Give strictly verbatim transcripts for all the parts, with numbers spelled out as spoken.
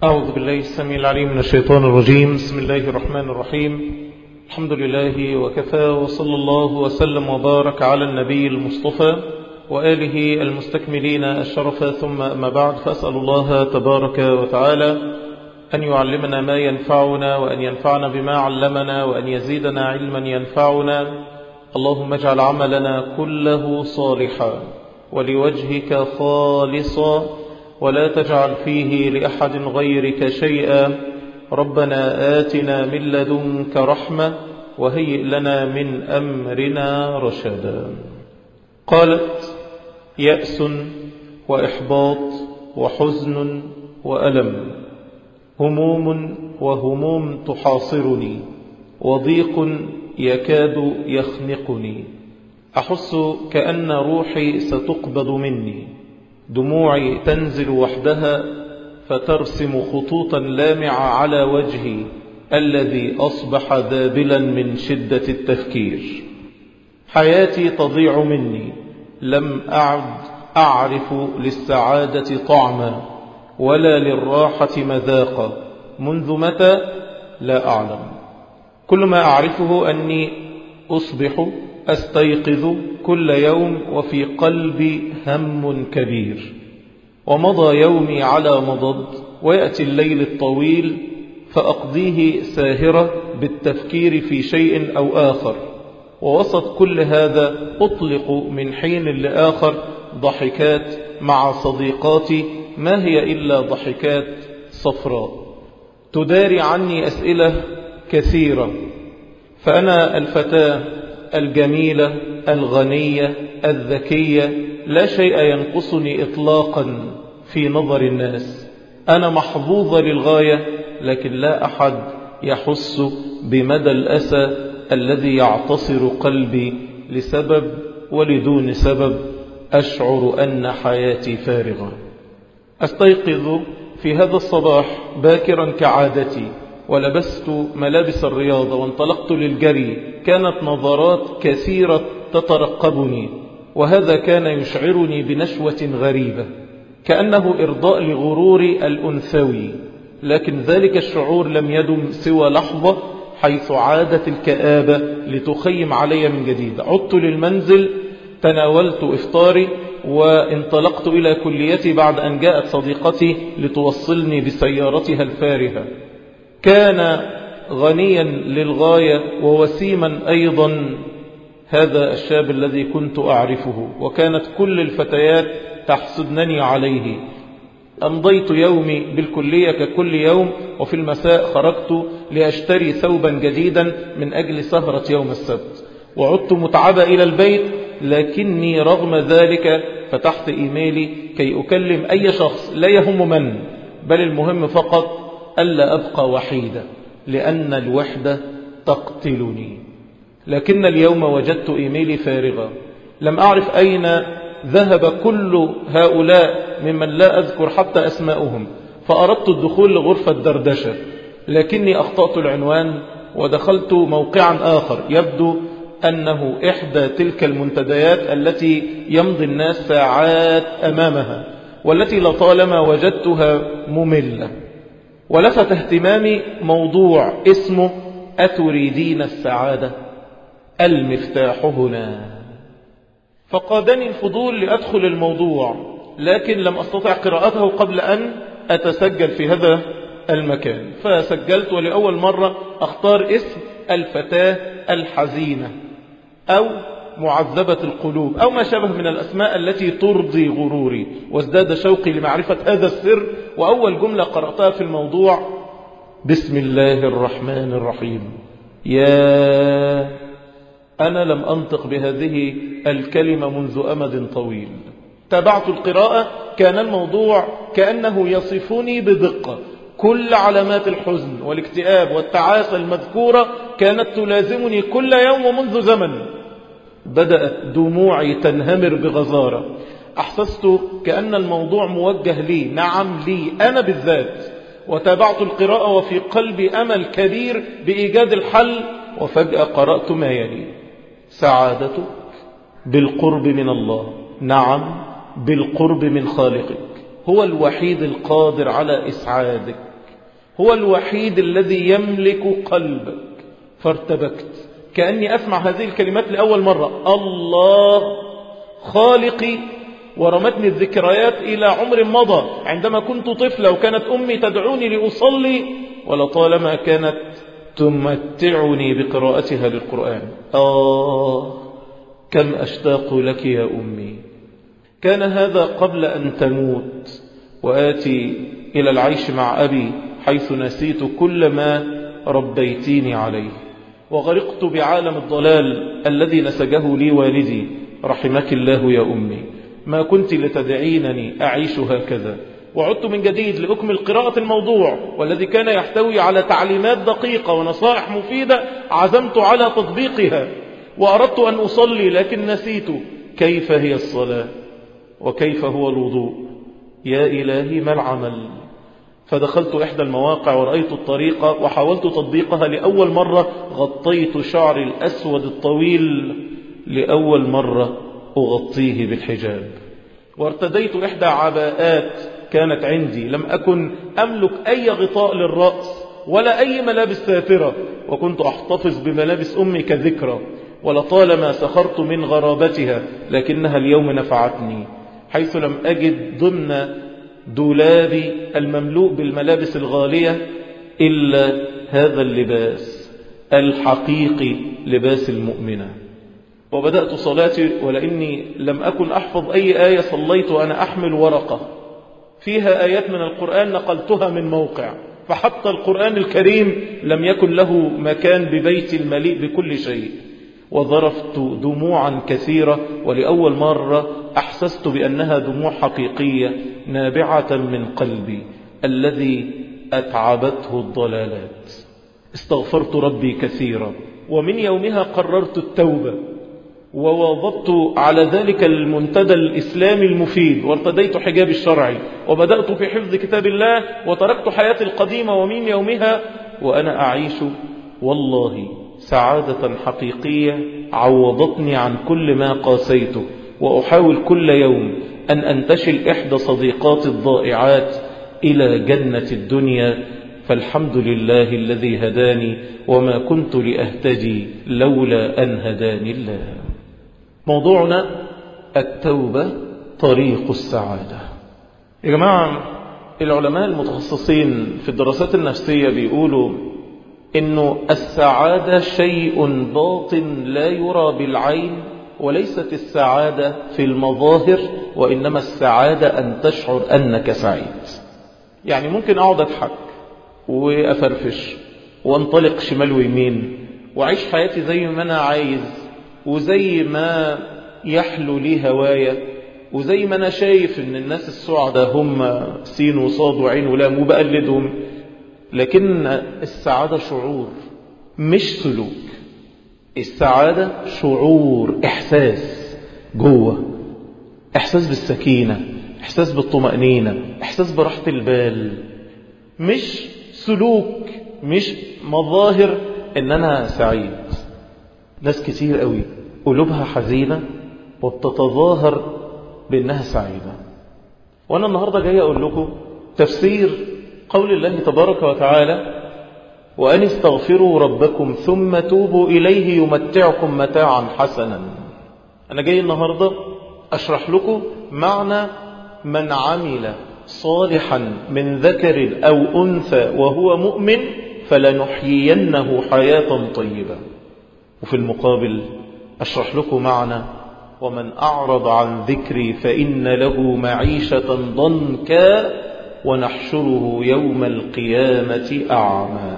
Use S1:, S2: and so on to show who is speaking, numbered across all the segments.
S1: أعوذ بالله السميع العليم من الشيطان الرجيم. بسم الله الرحمن الرحيم. الحمد لله وكفى، وصلى الله وسلم وبارك على النبي المصطفى وآله المستكملين الشرف، ثم أما بعد، فأسأل الله تبارك وتعالى أن يعلمنا ما ينفعنا، وأن ينفعنا بما علمنا، وأن يزيدنا علما ينفعنا. اللهم اجعل عملنا كله صالحا ولوجهك خالصا، ولا تجعل فيه لأحد غيرك شيئا. ربنا آتنا من لدنك رحمة وهيئ لنا من أمرنا رشدا. قالت: يأس وإحباط وحزن وألم، هموم وهموم تحاصرني، وضيق يكاد يخنقني. أحس كأن روحي ستقبض مني، دموعي تنزل وحدها فترسم خطوطا لامعة على وجهي الذي أصبح ذابلا من شدة التفكير. حياتي تضيع مني، لم أعد أعرف للسعادة طعما ولا للراحة مذاقا. منذ متى؟ لا أعلم. كل ما أعرفه أني أصبح أستيقظ كل يوم وفي قلبي هم كبير، ومضى يومي على مضض، ويأتي الليل الطويل فأقضيه ساهرة بالتفكير في شيء أو آخر. ووسط كل هذا أطلق من حين لآخر ضحكات مع صديقاتي، ما هي إلا ضحكات صفراء تداري عني أسئلة كثيرة. فأنا الفتاة الجميلة الغنية الذكية، لا شيء ينقصني إطلاقا في نظر الناس. أنا محظوظة للغاية، لكن لا أحد يحس بمدى الأسى الذي يعتصر قلبي لسبب ولدون سبب. أشعر أن حياتي فارغة. أستيقظ في هذا الصباح باكرا كعادتي، ولبست ملابس الرياضة وانطلقت للجري. كانت نظرات كثيرة تترقبني، وهذا كان يشعرني بنشوة غريبة، كأنه إرضاء لغروري الأنثوي. لكن ذلك الشعور لم يدم سوى لحظة، حيث عادت الكآبة لتخيم علي من جديد. عدت للمنزل، تناولت إفطاري وانطلقت إلى كليتي بعد أن جاءت صديقتي لتوصلني بسيارتها الفارهة. كان غنيا للغاية ووسيما أيضا هذا الشاب الذي كنت أعرفه، وكانت كل الفتيات تحسدنني عليه. أمضيت يومي بالكلية ككل يوم، وفي المساء خرجت لأشتري ثوبا جديدا من أجل سهرة يوم السبت، وعدت متعبة إلى البيت. لكني رغم ذلك فتحت إيميلي كي أكلم أي شخص، لا يهم من، بل المهم فقط ألا أبقى وحيدة، لأن الوحدة تقتلني. لكن اليوم وجدت إيميلي فارغة، لم أعرف أين ذهب كل هؤلاء ممن لا أذكر حتى أسماءهم. فأردت الدخول لغرفة دردشة، لكني أخطأت العنوان ودخلت موقعا آخر يبدو أنه إحدى تلك المنتديات التي يمضي الناس ساعات أمامها، والتي لطالما وجدتها مملة. ولفت اهتمامي موضوع اسمه: أتريدين السعادة؟ المفتاح هنا. فقادني الفضول لأدخل الموضوع، لكن لم أستطع قراءته قبل أن أتسجل في هذا المكان. فسجلت، ولأول مرة أختار اسم: الفتاة الحزينة، أو معذبة القلوب، أو ما شابه من الأسماء التي ترضي غروري. وازداد شوقي لمعرفة هذا السر. وأول جملة قرأتها في الموضوع: بسم الله الرحمن الرحيم. يا أنا لم أنطق بهذه الكلمة منذ أمد طويل. تابعت القراءة، كان الموضوع كأنه يصفني بدقة. كل علامات الحزن والاكتئاب والتعاسة المذكورة كانت تلازمني كل يوم ومنذ زمن. بدأت دموعي تنهمر بغزارة. أحسست كأن الموضوع موجه لي، نعم لي أنا بالذات. وتابعت القراءة وفي قلبي أمل كبير بإيجاد الحل. وفجأة قرأت ما يلي: سعادتك بالقرب من الله. نعم، بالقرب من خالقك، هو الوحيد القادر على إسعادك. هو الوحيد الذي يملك قلبك. فارتبكت كأني أسمع هذه الكلمات لأول مرة، الله خالقي، ورمتني الذكريات إلى عمر مضى عندما كنت طفلة وكانت أمي تدعوني لأصلي، ولطالما كانت تمتعني بقراءتها للقرآن. آه كم أشتاق لك يا أمي. كان هذا قبل أن تموت، وآتي إلى العيش مع أبي حيث نسيت كل ما ربيتيني عليه، وغرقت بعالم الضلال الذي نسجه لي والدي رحمك الله يا أمي. ما كنت لتدعينني أعيش هكذا. وعدت من جديد لأكمل قراءة الموضوع، والذي كان يحتوي على تعليمات دقيقة ونصائح مفيدة عزمت على تطبيقها، وأردت أن أصلي لكن نسيت كيف هي الصلاة وكيف هو الوضوء. يا إلهي ما العمل؟ فدخلت إحدى المواقع ورأيت الطريقة وحاولت تطبيقها لأول مرة. غطيت شعري الأسود الطويل لأول مرة أغطيه بالحجاب، وارتديت إحدى عباءات كانت عندي. لم أكن أملك أي غطاء للرأس ولا أي ملابس ساترة، وكنت أحتفظ بملابس أمي كذكرى، ولطالما سخرت من غرابتها، لكنها اليوم نفعتني، حيث لم أجد ضمن دولابي المملوء بالملابس الغالية إلا هذا اللباس الحقيقي، لباس المؤمنة. وبدأت صلاتي، ولأني لم أكن أحفظ أي آية صليت وأنا أحمل ورقة فيها آيات من القرآن نقلتها من موقع، فحتى القرآن الكريم لم يكن له مكان ببيتي المليء بكل شيء. وظرفت دموعا كثيرة، ولأول مرة أحسست بأنها دموع حقيقية نابعة من قلبي الذي أتعبته الضلالات. استغفرت ربي كثيرا، ومن يومها قررت التوبة، وواظبت على ذلك المنتدى الإسلامي المفيد، وارتديت حجاب الشرعي، وبدأت في حفظ كتاب الله، وتركت حياتي القديمة. ومن يومها وأنا أعيش والله سعادة حقيقية عوضتني عن كل ما قاسيته. وأحاول كل يوم أن أنتشل إحدى صديقات الضائعات إلى جنة الدنيا، فالحمد لله الذي هداني، وما كنت لأهتدي لولا أن هداني الله. موضوعنا التوبة طريق السعادة. يا جماعة، العلماء المتخصصين في الدراسات النفسية بيقولوا إنه السعادة شيء باطن لا يرى بالعين، وليست السعادة في المظاهر، وإنما السعادة أن تشعر أنك سعيد. يعني ممكن أقعد أضحك وأفرفش وانطلق شمال ويمين وأعيش حياتي زي ما أنا عايز، وزي ما يحلو لي هوايا، وزي ما أنا شايف إن الناس السعداء هم سين وصاد وعين ولام وبقلدهم. لكن السعادة شعور مش سلوك. السعادة شعور، إحساس جوه، إحساس بالسكينة، إحساس بالطمأنينة، إحساس براحة البال، مش سلوك، مش مظاهر إن أنا سعيد. ناس كتير قوي قلوبها حزينة وبتتظاهر بأنها سعيدة. وأنا النهاردة جاي أقول لكم تفسير قول الله تبارك وتعالى: وأن استغفروا ربكم ثم توبوا إليه يمتعكم متاعا حسنا. أنا جاي النهاردة أشرح لكم معنى من عمل صالحا من ذكر أو أنثى وهو مؤمن فلنحيينه حياة طيبة. وفي المقابل أشرح لكم معنى ومن أعرض عن ذكري فإن له معيشة ضنكا ونحشره يوم القيامة أعمى.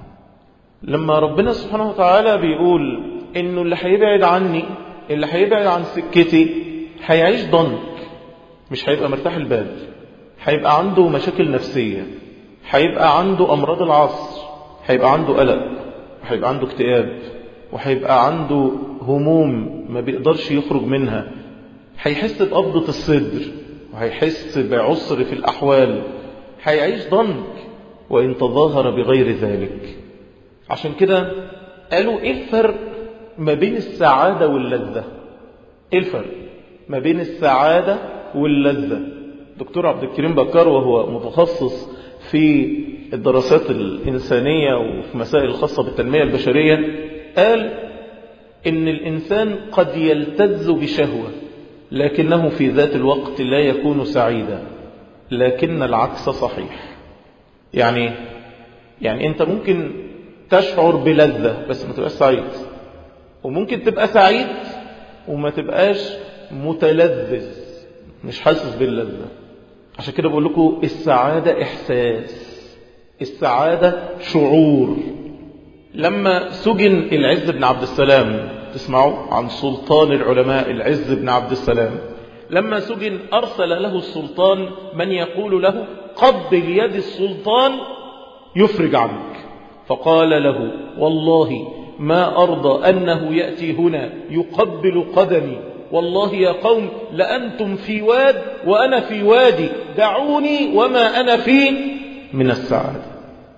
S1: لما ربنا سبحانه وتعالى بيقول إنه اللي هيبعد عني، اللي هيبعد عن سكتي، هيعيش ضنك، مش هيبقى مرتاح البال، هيبقى عنده مشاكل نفسية، هيبقى عنده أمراض العصر، هيبقى عنده قلق، وهيبقى عنده اكتئاب، وهيبقى عنده هموم ما بيقدرش يخرج منها، هيحس بقبضة الصدر، وهيحس بعسر في الأحوال، هيعيش ضنك وإن تظاهر بغير ذلك. عشان كده قالوا إيه الفرق ما بين السعادة واللذة؟ إيه الفرق ما بين السعادة واللذة؟ دكتور عبد الكريم بكار وهو متخصص في الدراسات الإنسانية وفي مسائل الخاصة بالتنمية البشرية، قال إن الإنسان قد يلتذ بشهوة لكنه في ذات الوقت لا يكون سعيدا، لكن العكس صحيح. يعني يعني أنت ممكن تشعر بلذة بس ما تبقاش سعيد، وممكن تبقى سعيد وما تبقاش متلذذ، مش حاسس باللذة. عشان كده بقول لكم السعادة إحساس، السعادة شعور. لما سجن العز بن عبد السلام، تسمعوا عن سلطان العلماء العز بن عبد السلام، لما سجن أرسل له السلطان من يقول له قبل يد السلطان يفرج عنك، فقال له والله ما أرضى أنه يأتي هنا يقبل قدمي، والله يا قوم لأنتم في واد وأنا في وادي، دعوني وما أنا فيه من السعادة.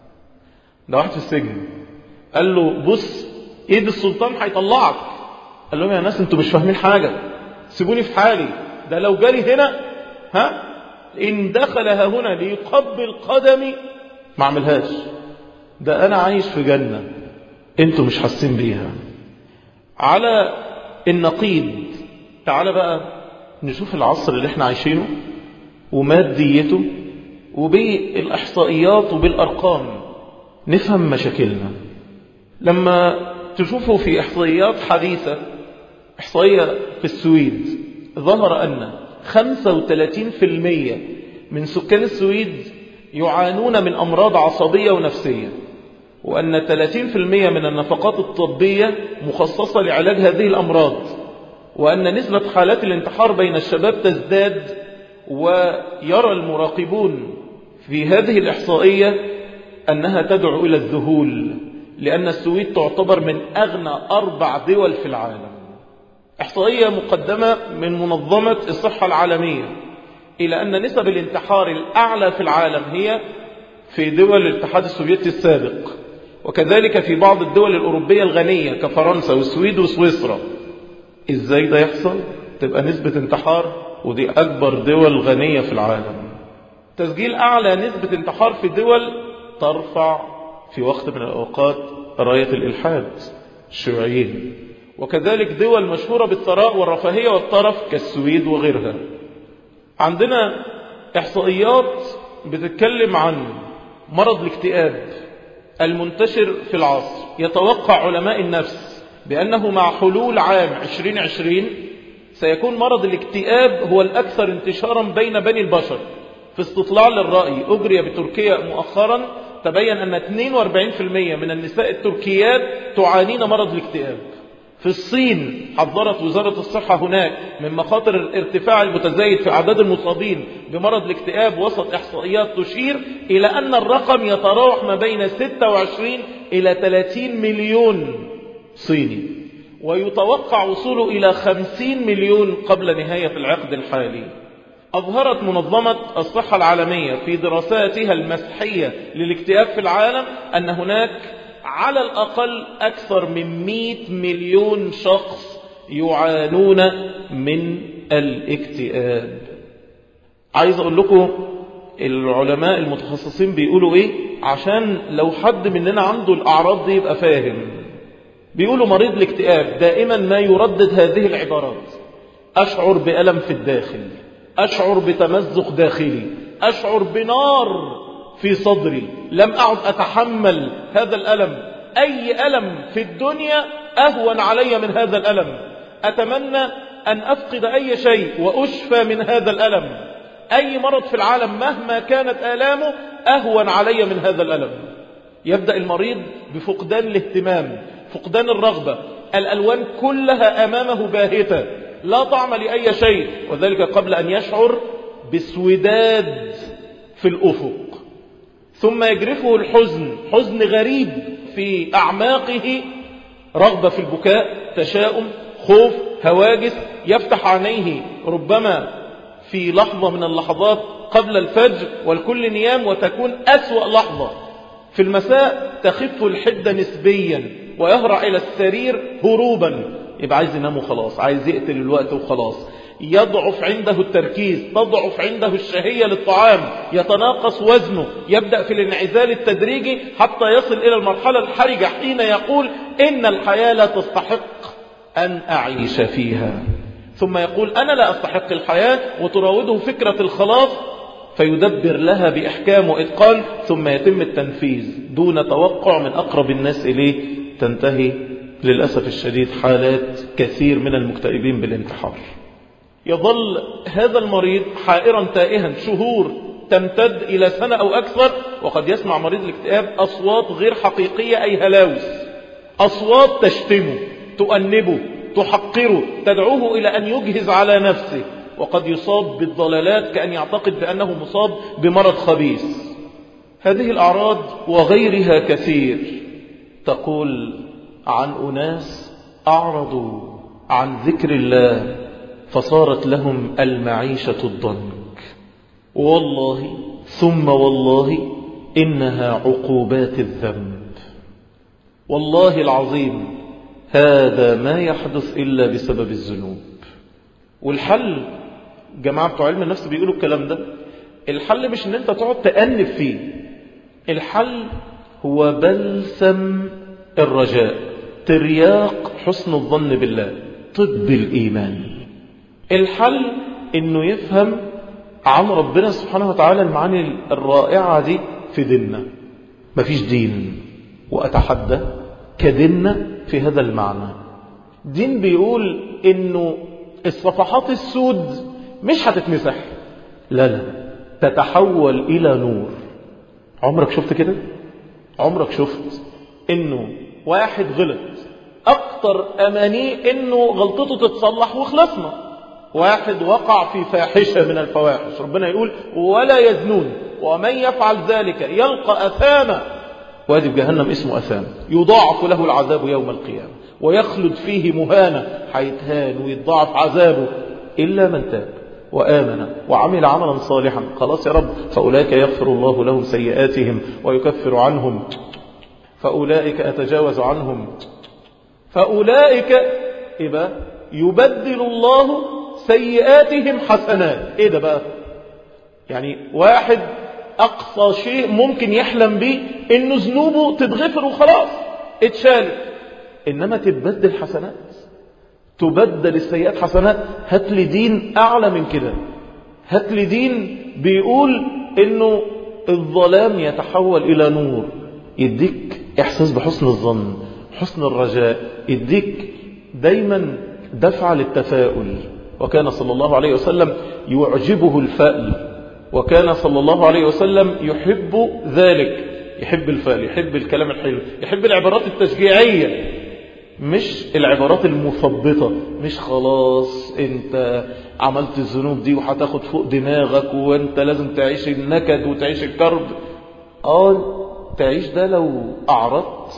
S1: ده واحد في السجن قال له بص ايد السلطان هيطلعك. قال لهم يا ناس انتوا مش فاهمين حاجة، سيبوني في حالي، ده لو جالي هنا ها إن دخلها هنا ليقبل قدمي ما عملهاش، ده أنا عايش في جنة انتوا مش حاسين بيها. على النقيض تعال بقى نشوف العصر اللي احنا عايشينه وماديته وبالإحصائيات وبالأرقام نفهم مشاكلنا. لما تشوفوا في إحصائيات حديثة، إحصائية في السويد ظهر أن خمسة وثلاثين بالمئة من سكان السويد يعانون من أمراض عصبية ونفسية، وأن ثلاثين بالمئة من النفقات الطبية مخصصة لعلاج هذه الأمراض، وأن نسبة حالات الانتحار بين الشباب تزداد. ويرى المراقبون في هذه الإحصائية أنها تدعو إلى الذهول، لأن السويد تعتبر من أغنى أربع دول في العالم. إحصائية مقدمة من منظمة الصحة العالمية إلى أن نسب الانتحار الأعلى في العالم هي في دول الاتحاد السوفيتي السابق، وكذلك في بعض الدول الأوروبية الغنية كفرنسا والسويد وسويسرا. إزاي ده يحصل؟ تبقى نسبة انتحار ودي أكبر دول غنية في العالم. تسجيل أعلى نسبة انتحار في دول ترفع في وقت من الأوقات راية الإلحاد الشيوعيين، وكذلك دول مشهورة بالثراء والرفاهية والطرف كالسويد وغيرها. عندنا إحصائيات بتتكلم عن مرض الاكتئاب المنتشر في العصر. يتوقع علماء النفس بأنه مع حلول عام عشرين عشرين سيكون مرض الاكتئاب هو الأكثر انتشارا بين بني البشر. في استطلاع للرأي أجري بتركيا مؤخرا تبين أن اثنين وأربعين بالمئة من النساء التركيات تعانين مرض الاكتئاب. في الصين حذرت وزارة الصحة هناك من مخاطر الارتفاع المتزايد في أعداد المصابين بمرض الاكتئاب، وسط إحصائيات تشير إلى أن الرقم يتراوح ما بين ستة وعشرين إلى ثلاثين مليون صيني، ويتوقع وصوله إلى خمسين مليون قبل نهاية العقد الحالي. أظهرت منظمة الصحة العالمية في دراساتها المسحية للاكتئاب في العالم أن هناك على الأقل أكثر من مئة مليون شخص يعانون من الاكتئاب. عايز أقول لكم العلماء المتخصصين بيقولوا إيه عشان لو حد مننا عنده الأعراض دي يبقى فاهم. بيقولوا مريض الاكتئاب دائما ما يردد هذه العبارات: أشعر بألم في الداخل، أشعر بتمزق داخلي، أشعر بنار في صدري، لم أعد أتحمل هذا الألم، أي ألم في الدنيا أهون علي من هذا الألم، أتمنى أن أفقد أي شيء وأشفى من هذا الألم، أي مرض في العالم مهما كانت آلامه أهون علي من هذا الألم. يبدأ المريض بفقدان الاهتمام، فقدان الرغبة، الألوان كلها أمامه باهتة، لا طعم لأي شيء، وذلك قبل أن يشعر بسوداد في الأفق. ثم يجرفه الحزن، حزن غريب في أعماقه، رغبة في البكاء، تشاؤم، خوف، هواجس، يفتح عينيه ربما في لحظة من اللحظات قبل الفجر والكل نيام، وتكون أسوأ لحظة في المساء تخف الحدة نسبيا ويهرع إلى السرير هروبا، يبقى عايز ينام وخلاص، عايز يقتل الوقت وخلاص. يضعف عنده التركيز، تضعف عنده الشهية للطعام، يتناقص وزنه، يبدأ في الانعزال التدريجي حتى يصل إلى المرحلة الحرجة حين يقول إن الحياة لا تستحق أن أعيش فيها، ثم يقول أنا لا أستحق الحياة، وتراوده فكرة الخلاص فيدبر لها بإحكام وإتقان، ثم يتم التنفيذ دون توقع من أقرب الناس إليه، تنتهي للأسف الشديد حالات كثير من المكتئبين بالانتحار. يظل هذا المريض حائرا تائها شهور تمتد إلى سنة أو أكثر، وقد يسمع مريض الاكتئاب أصوات غير حقيقية، أي هلاوس، أصوات تشتمه، تؤنبه، تحقره، تدعوه إلى أن يجهز على نفسه، وقد يصاب بالضلالات كأن يعتقد بأنه مصاب بمرض خبيث. هذه الأعراض وغيرها كثير تقول عن أناس أعرضوا عن ذكر الله فصارت لهم المعيشة الضنك. والله ثم والله إنها عقوبات الذنب، والله العظيم هذا ما يحدث إلا بسبب الذنوب. والحل جماعة بتوع علم النفس بيقولوا الكلام ده، الحل مش ان انت تقعد تأنب فيه، الحل هو بلسم الرجاء، ترياق حسن الظن بالله، طب الإيمان. الحل انه يفهم عن ربنا سبحانه وتعالى المعاني الرائعة دي في ديننا. مفيش دين وأتحدى كديننا في هذا المعنى. دين بيقول انه الصفحات السود مش هتتمسح، لا لا، تتحول إلى نور. عمرك شفت كده؟ عمرك شفت انه واحد غلط اكتر امانيه انه غلطته تتصلح وخلصنا؟ واحد وقع في فاحشة من الفواحش، ربنا يقول ولا يزنون ومن يفعل ذلك يلقى أثاما، وادي بجهنم اسمه أثام، يضاعف له العذاب يوم القيامة ويخلد فيه مهانة، حيتهان ويضاعف عذابه إلا من تاب وآمن وعمل عملا صالحا. خلاص يا رب، فأولئك يغفر الله لهم سيئاتهم ويكفر عنهم، فأولئك أتجاوز عنهم، فأولئك إبا يبدل الله سيئاتهم حسنات. ايه ده بقى؟ يعني واحد اقصى شيء ممكن يحلم به انه ذنوبه تتغفر وخلاص اتشالت، انما تتبدل حسنات، تبدل السيئات حسنات. هات لي دين اعلى من كده، هات لي دين بيقول انه الظلام يتحول الى نور، يديك احساس بحسن الظن، حسن الرجاء، يديك دايما دفع للتفاؤل. وكان صلى الله عليه وسلم يعجبه الفأل، وكان صلى الله عليه وسلم يحب ذلك، يحب الفأل، يحب الكلام الحلو، يحب العبارات التشجيعية، مش العبارات المثبطة، مش خلاص انت عملت الذنوب دي وهتاخد فوق دماغك وانت لازم تعيش النكد وتعيش الكرب. اه تعيش ده لو أعرضت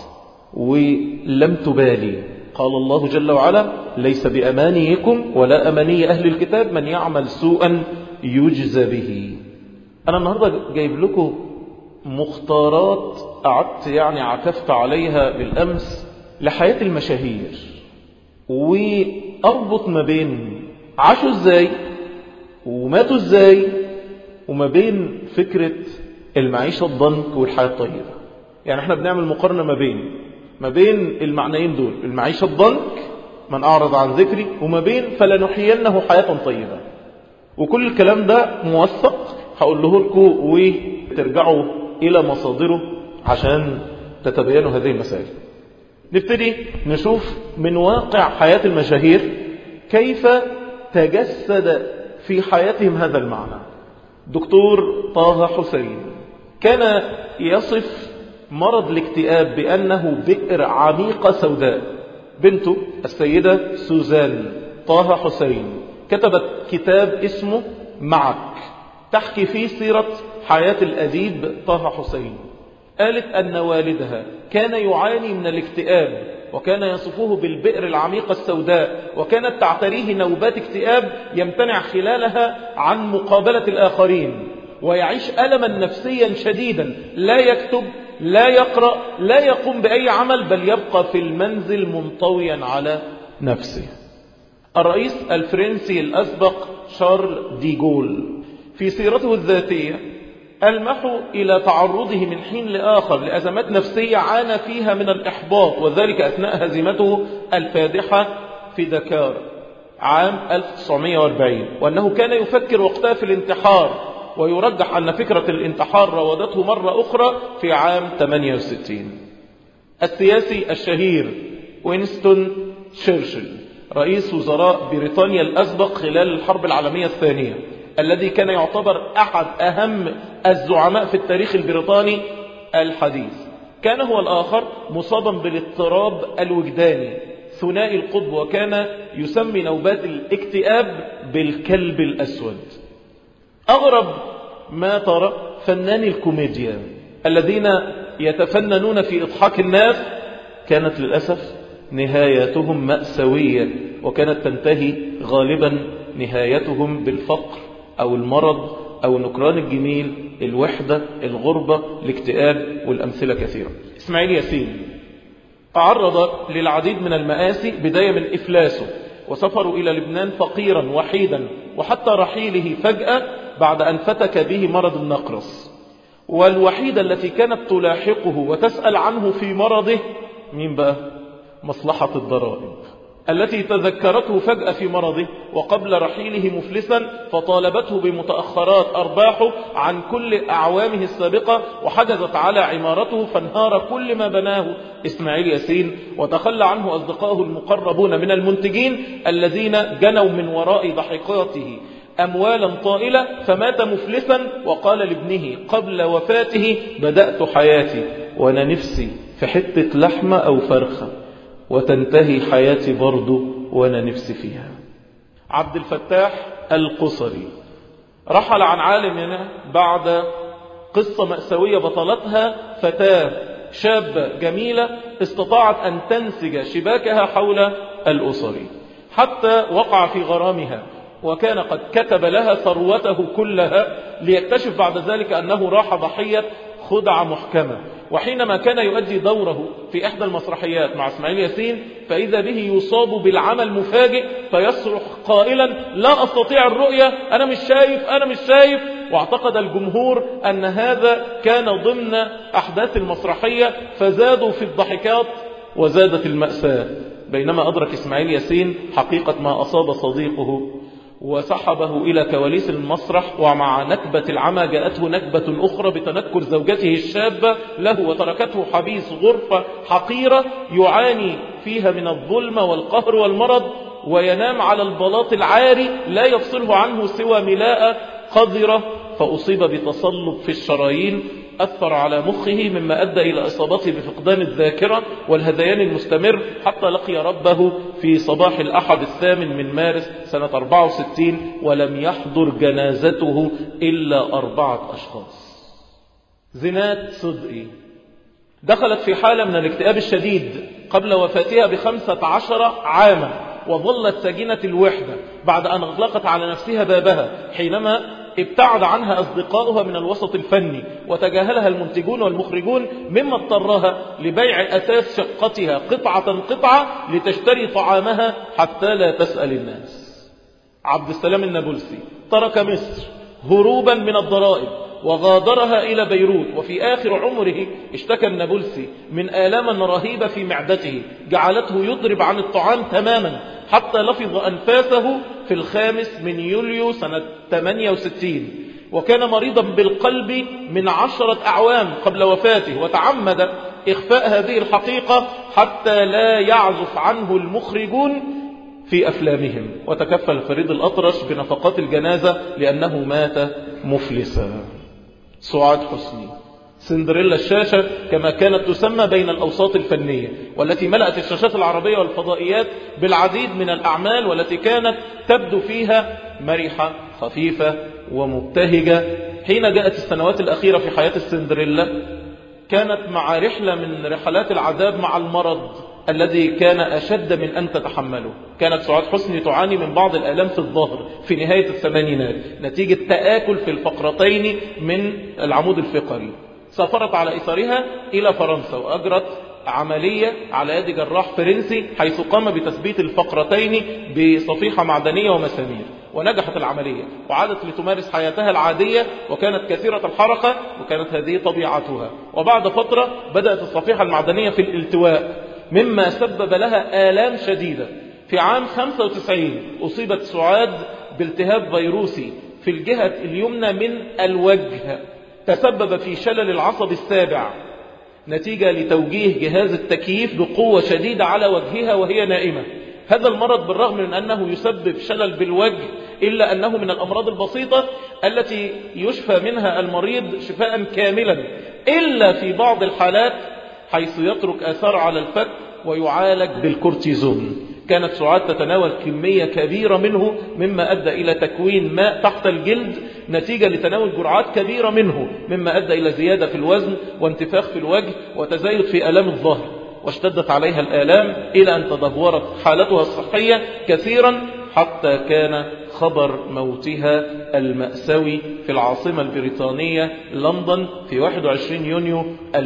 S1: ولم تبالي. قال الله جل وعلا ليس بأمانيكم ولا أماني أهل الكتاب من يعمل سوءا يجزى به. أنا النهاردة جايب لكم مختارات قعدت يعني عكفت عليها بالأمس لحياة المشاهير، وأربط ما بين عاشوا ازاي وماتوا ازاي، وما بين فكرة المعيشة الضنك والحياة الطيبة. يعني احنا بنعمل مقارنة ما بين ما بين المعنيين دول، المعيشة الضنك من أعرض عن ذكري، وما بين فلنحيينه حياة طيبة. وكل الكلام ده موثق هقوله لكم وترجعوا إلى مصادره عشان تتبينوا هذه المسائل. نبتدي نشوف من واقع حياة المشاهير كيف تجسد في حياتهم هذا المعنى. دكتور طه حسين كان يصف مرض الاكتئاب بأنه بئر عميقة سوداء. بنته السيدة سوزان طه حسين كتبت كتاب اسمه معك، تحكي فيه سيرة حياة الأديب طه حسين. قالت أن والدها كان يعاني من الاكتئاب، وكان يصفه بالبئر العميقة السوداء، وكانت تعتريه نوبات اكتئاب يمتنع خلالها عن مقابلة الآخرين، ويعيش ألما نفسيا شديدا، لا يكتب، لا يقرأ، لا يقوم بأي عمل، بل يبقى في المنزل منطويا على نفسه. الرئيس الفرنسي الأسبق شارل دي جول في سيرته الذاتية ألمح إلى تعرضه من حين لآخر لأزمات نفسية عانى فيها من الإحباط، وذلك أثناء هزيمته الفادحة في دكار عام ألف وتسعمائة وأربعين، وأنه كان يفكر وقتها في الانتحار، ويرجح أن فكرة الانتحار راودته مرة أخرى في عام ثمانية وستين. السياسي الشهير وينستون تشرشل رئيس وزراء بريطانيا الأسبق خلال الحرب العالمية الثانية، الذي كان يعتبر أحد أهم الزعماء في التاريخ البريطاني الحديث، كان هو الآخر مصابا بالاضطراب الوجداني ثنائي القطب، وكان يسمي نوبات الاكتئاب بالكلب الأسود. أغرب ما ترى فناني الكوميديا الذين يتفننون في إضحاك الناس كانت للأسف نهايتهم مأساوية، وكانت تنتهي غالبا نهايتهم بالفقر أو المرض أو نكران الجميل، الوحدة، الغربة، الاكتئاب، والأمثلة كثيرة. إسماعيل ياسين تعرض للعديد من المآسي، بداية من إفلاسه وسفره إلى لبنان فقيرا وحيدا، وحتى رحيله فجأة بعد أن فتك به مرض النقرس. والوحيدة التي كانت تلاحقه وتسأل عنه في مرضه مين بقى؟ مصلحة الضرائب التي تذكرته فجأة في مرضه وقبل رحيله مفلسا، فطالبته بمتأخرات أرباحه عن كل أعوامه السابقة، وحجزت على عمارته، فانهار كل ما بناه إسماعيل ياسين، وتخلى عنه أصدقائه المقربون من المنتجين الذين جنوا من وراء ضحكاته أموالا طائلة، فمات مفلسا، وقال لابنه قبل وفاته: بدأت حياتي وأنا نفسي في حتة لحمة أو فرخة، وتنتهي حياتي برضو وأنا نفسي فيها. عبد الفتاح القصري رحل عن عالمنا بعد قصة مأساوية بطلتها فتاة شابة جميلة استطاعت أن تنسج شباكها حول الأسري حتى وقع في غرامها، وكان قد كتب لها ثروته كلها، ليكتشف بعد ذلك أنه راح ضحية خدعة محكمة. وحينما كان يؤدي دوره في إحدى المسرحيات مع إسماعيل ياسين، فإذا به يصاب بالعمى المفاجئ، فيصرخ قائلا: لا أستطيع الرؤية، أنا مش شايف، أنا مش شايف. واعتقد الجمهور أن هذا كان ضمن أحداث المسرحية، فزادوا في الضحكات وزادت المأساة، بينما أدرك إسماعيل ياسين حقيقة ما أصاب صديقه وسحبه إلى كواليس المسرح. ومع نكبة العمى جاءته نكبة أخرى بتنكر زوجته الشابة له، وتركته حبيس غرفة حقيرة يعاني فيها من الظلم والقهر والمرض، وينام على البلاط العاري لا يفصله عنه سوى ملاءة قذرة، فأصيب بتصلب في الشرايين أثر على مخه، مما أدى إلى إصابته بفقدان الذاكرة والهذيان المستمر، حتى لقي ربه في صباح الأحد الثامن من مارس سنة أربعة وستين، ولم يحضر جنازته إلا أربعة أشخاص. زينات صدقي دخلت في حالة من الاكتئاب الشديد قبل وفاتها بخمسة عشر عاما، وظلت سجينة الوحدة بعد أن أغلقت على نفسها بابها حينما ابتعد عنها أصدقائها من الوسط الفني، وتجاهلها المنتجون والمخرجون، مما اضطرها لبيع أثاث شقتها قطعة قطعة لتشتري طعامها حتى لا تسأل الناس. عبد السلام النابلسي ترك مصر هروبا من الضرائب وغادرها إلى بيروت، وفي آخر عمره اشتكى النابلسي من آلام رهيبة في معدته جعلته يضرب عن الطعام تماما، حتى لفظ أنفاسه في الخامس من يوليو سنة ثمانية وستين، وكان مريضا بالقلب من عشرة أعوام قبل وفاته، وتعمد إخفاء هذه الحقيقة حتى لا يعزف عنه المخرجون في أفلامهم، وتكفل فريد الأطرش بنفقات الجنازة لأنه مات مفلسا. سعاد حسني سندريلا الشاشة كما كانت تسمى بين الأوساط الفنية، والتي ملأت الشاشات العربية والفضائيات بالعديد من الأعمال، والتي كانت تبدو فيها مرحة خفيفة ومبتهجة. حين جاءت السنوات الأخيرة في حياة السندريلا كانت مع رحلة من رحلات العذاب مع المرض الذي كان أشد من أن تتحمله. كانت سعاد حسني تعاني من بعض الآلام في الظهر في نهاية الثمانينات نتيجة تآكل في الفقرتين من العمود الفقري. سافرت على إثرها إلى فرنسا وأجرت عملية على يد جراح فرنسي، حيث قام بتثبيت الفقرتين بصفيحة معدنية ومسامير، ونجحت العملية وعادت لتمارس حياتها العادية، وكانت كثيرة الحركة وكانت هذه طبيعتها. وبعد فترة بدأت الصفيحة المعدنية في الالتواء، مما سبب لها آلام شديدة. في عام خمسة وتسعين أصيبت سعاد بالتهاب فيروسي في الجهة اليمنى من الوجه، تسبب في شلل العصب السابع نتيجة لتوجيه جهاز التكييف بقوة شديدة على وجهها وهي نائمة. هذا المرض بالرغم من أنه يسبب شلل بالوجه إلا أنه من الأمراض البسيطة التي يشفى منها المريض شفاء كاملا، إلا في بعض الحالات حيث يترك آثار على الفك ويعالج بالكورتيزون. كانت سعاد تتناول كمية كبيرة منه، مما أدى إلى تكوين ماء تحت الجلد نتيجة لتناول جرعات كبيرة منه، مما أدى إلى زيادة في الوزن وانتفاخ في الوجه وتزايد في آلام الظهر، واشتدت عليها الآلام إلى أن تدهورت حالتها الصحية كثيرا، حتى كان خبر موتها المأساوي في العاصمة البريطانية لندن في واحد وعشرين يونيو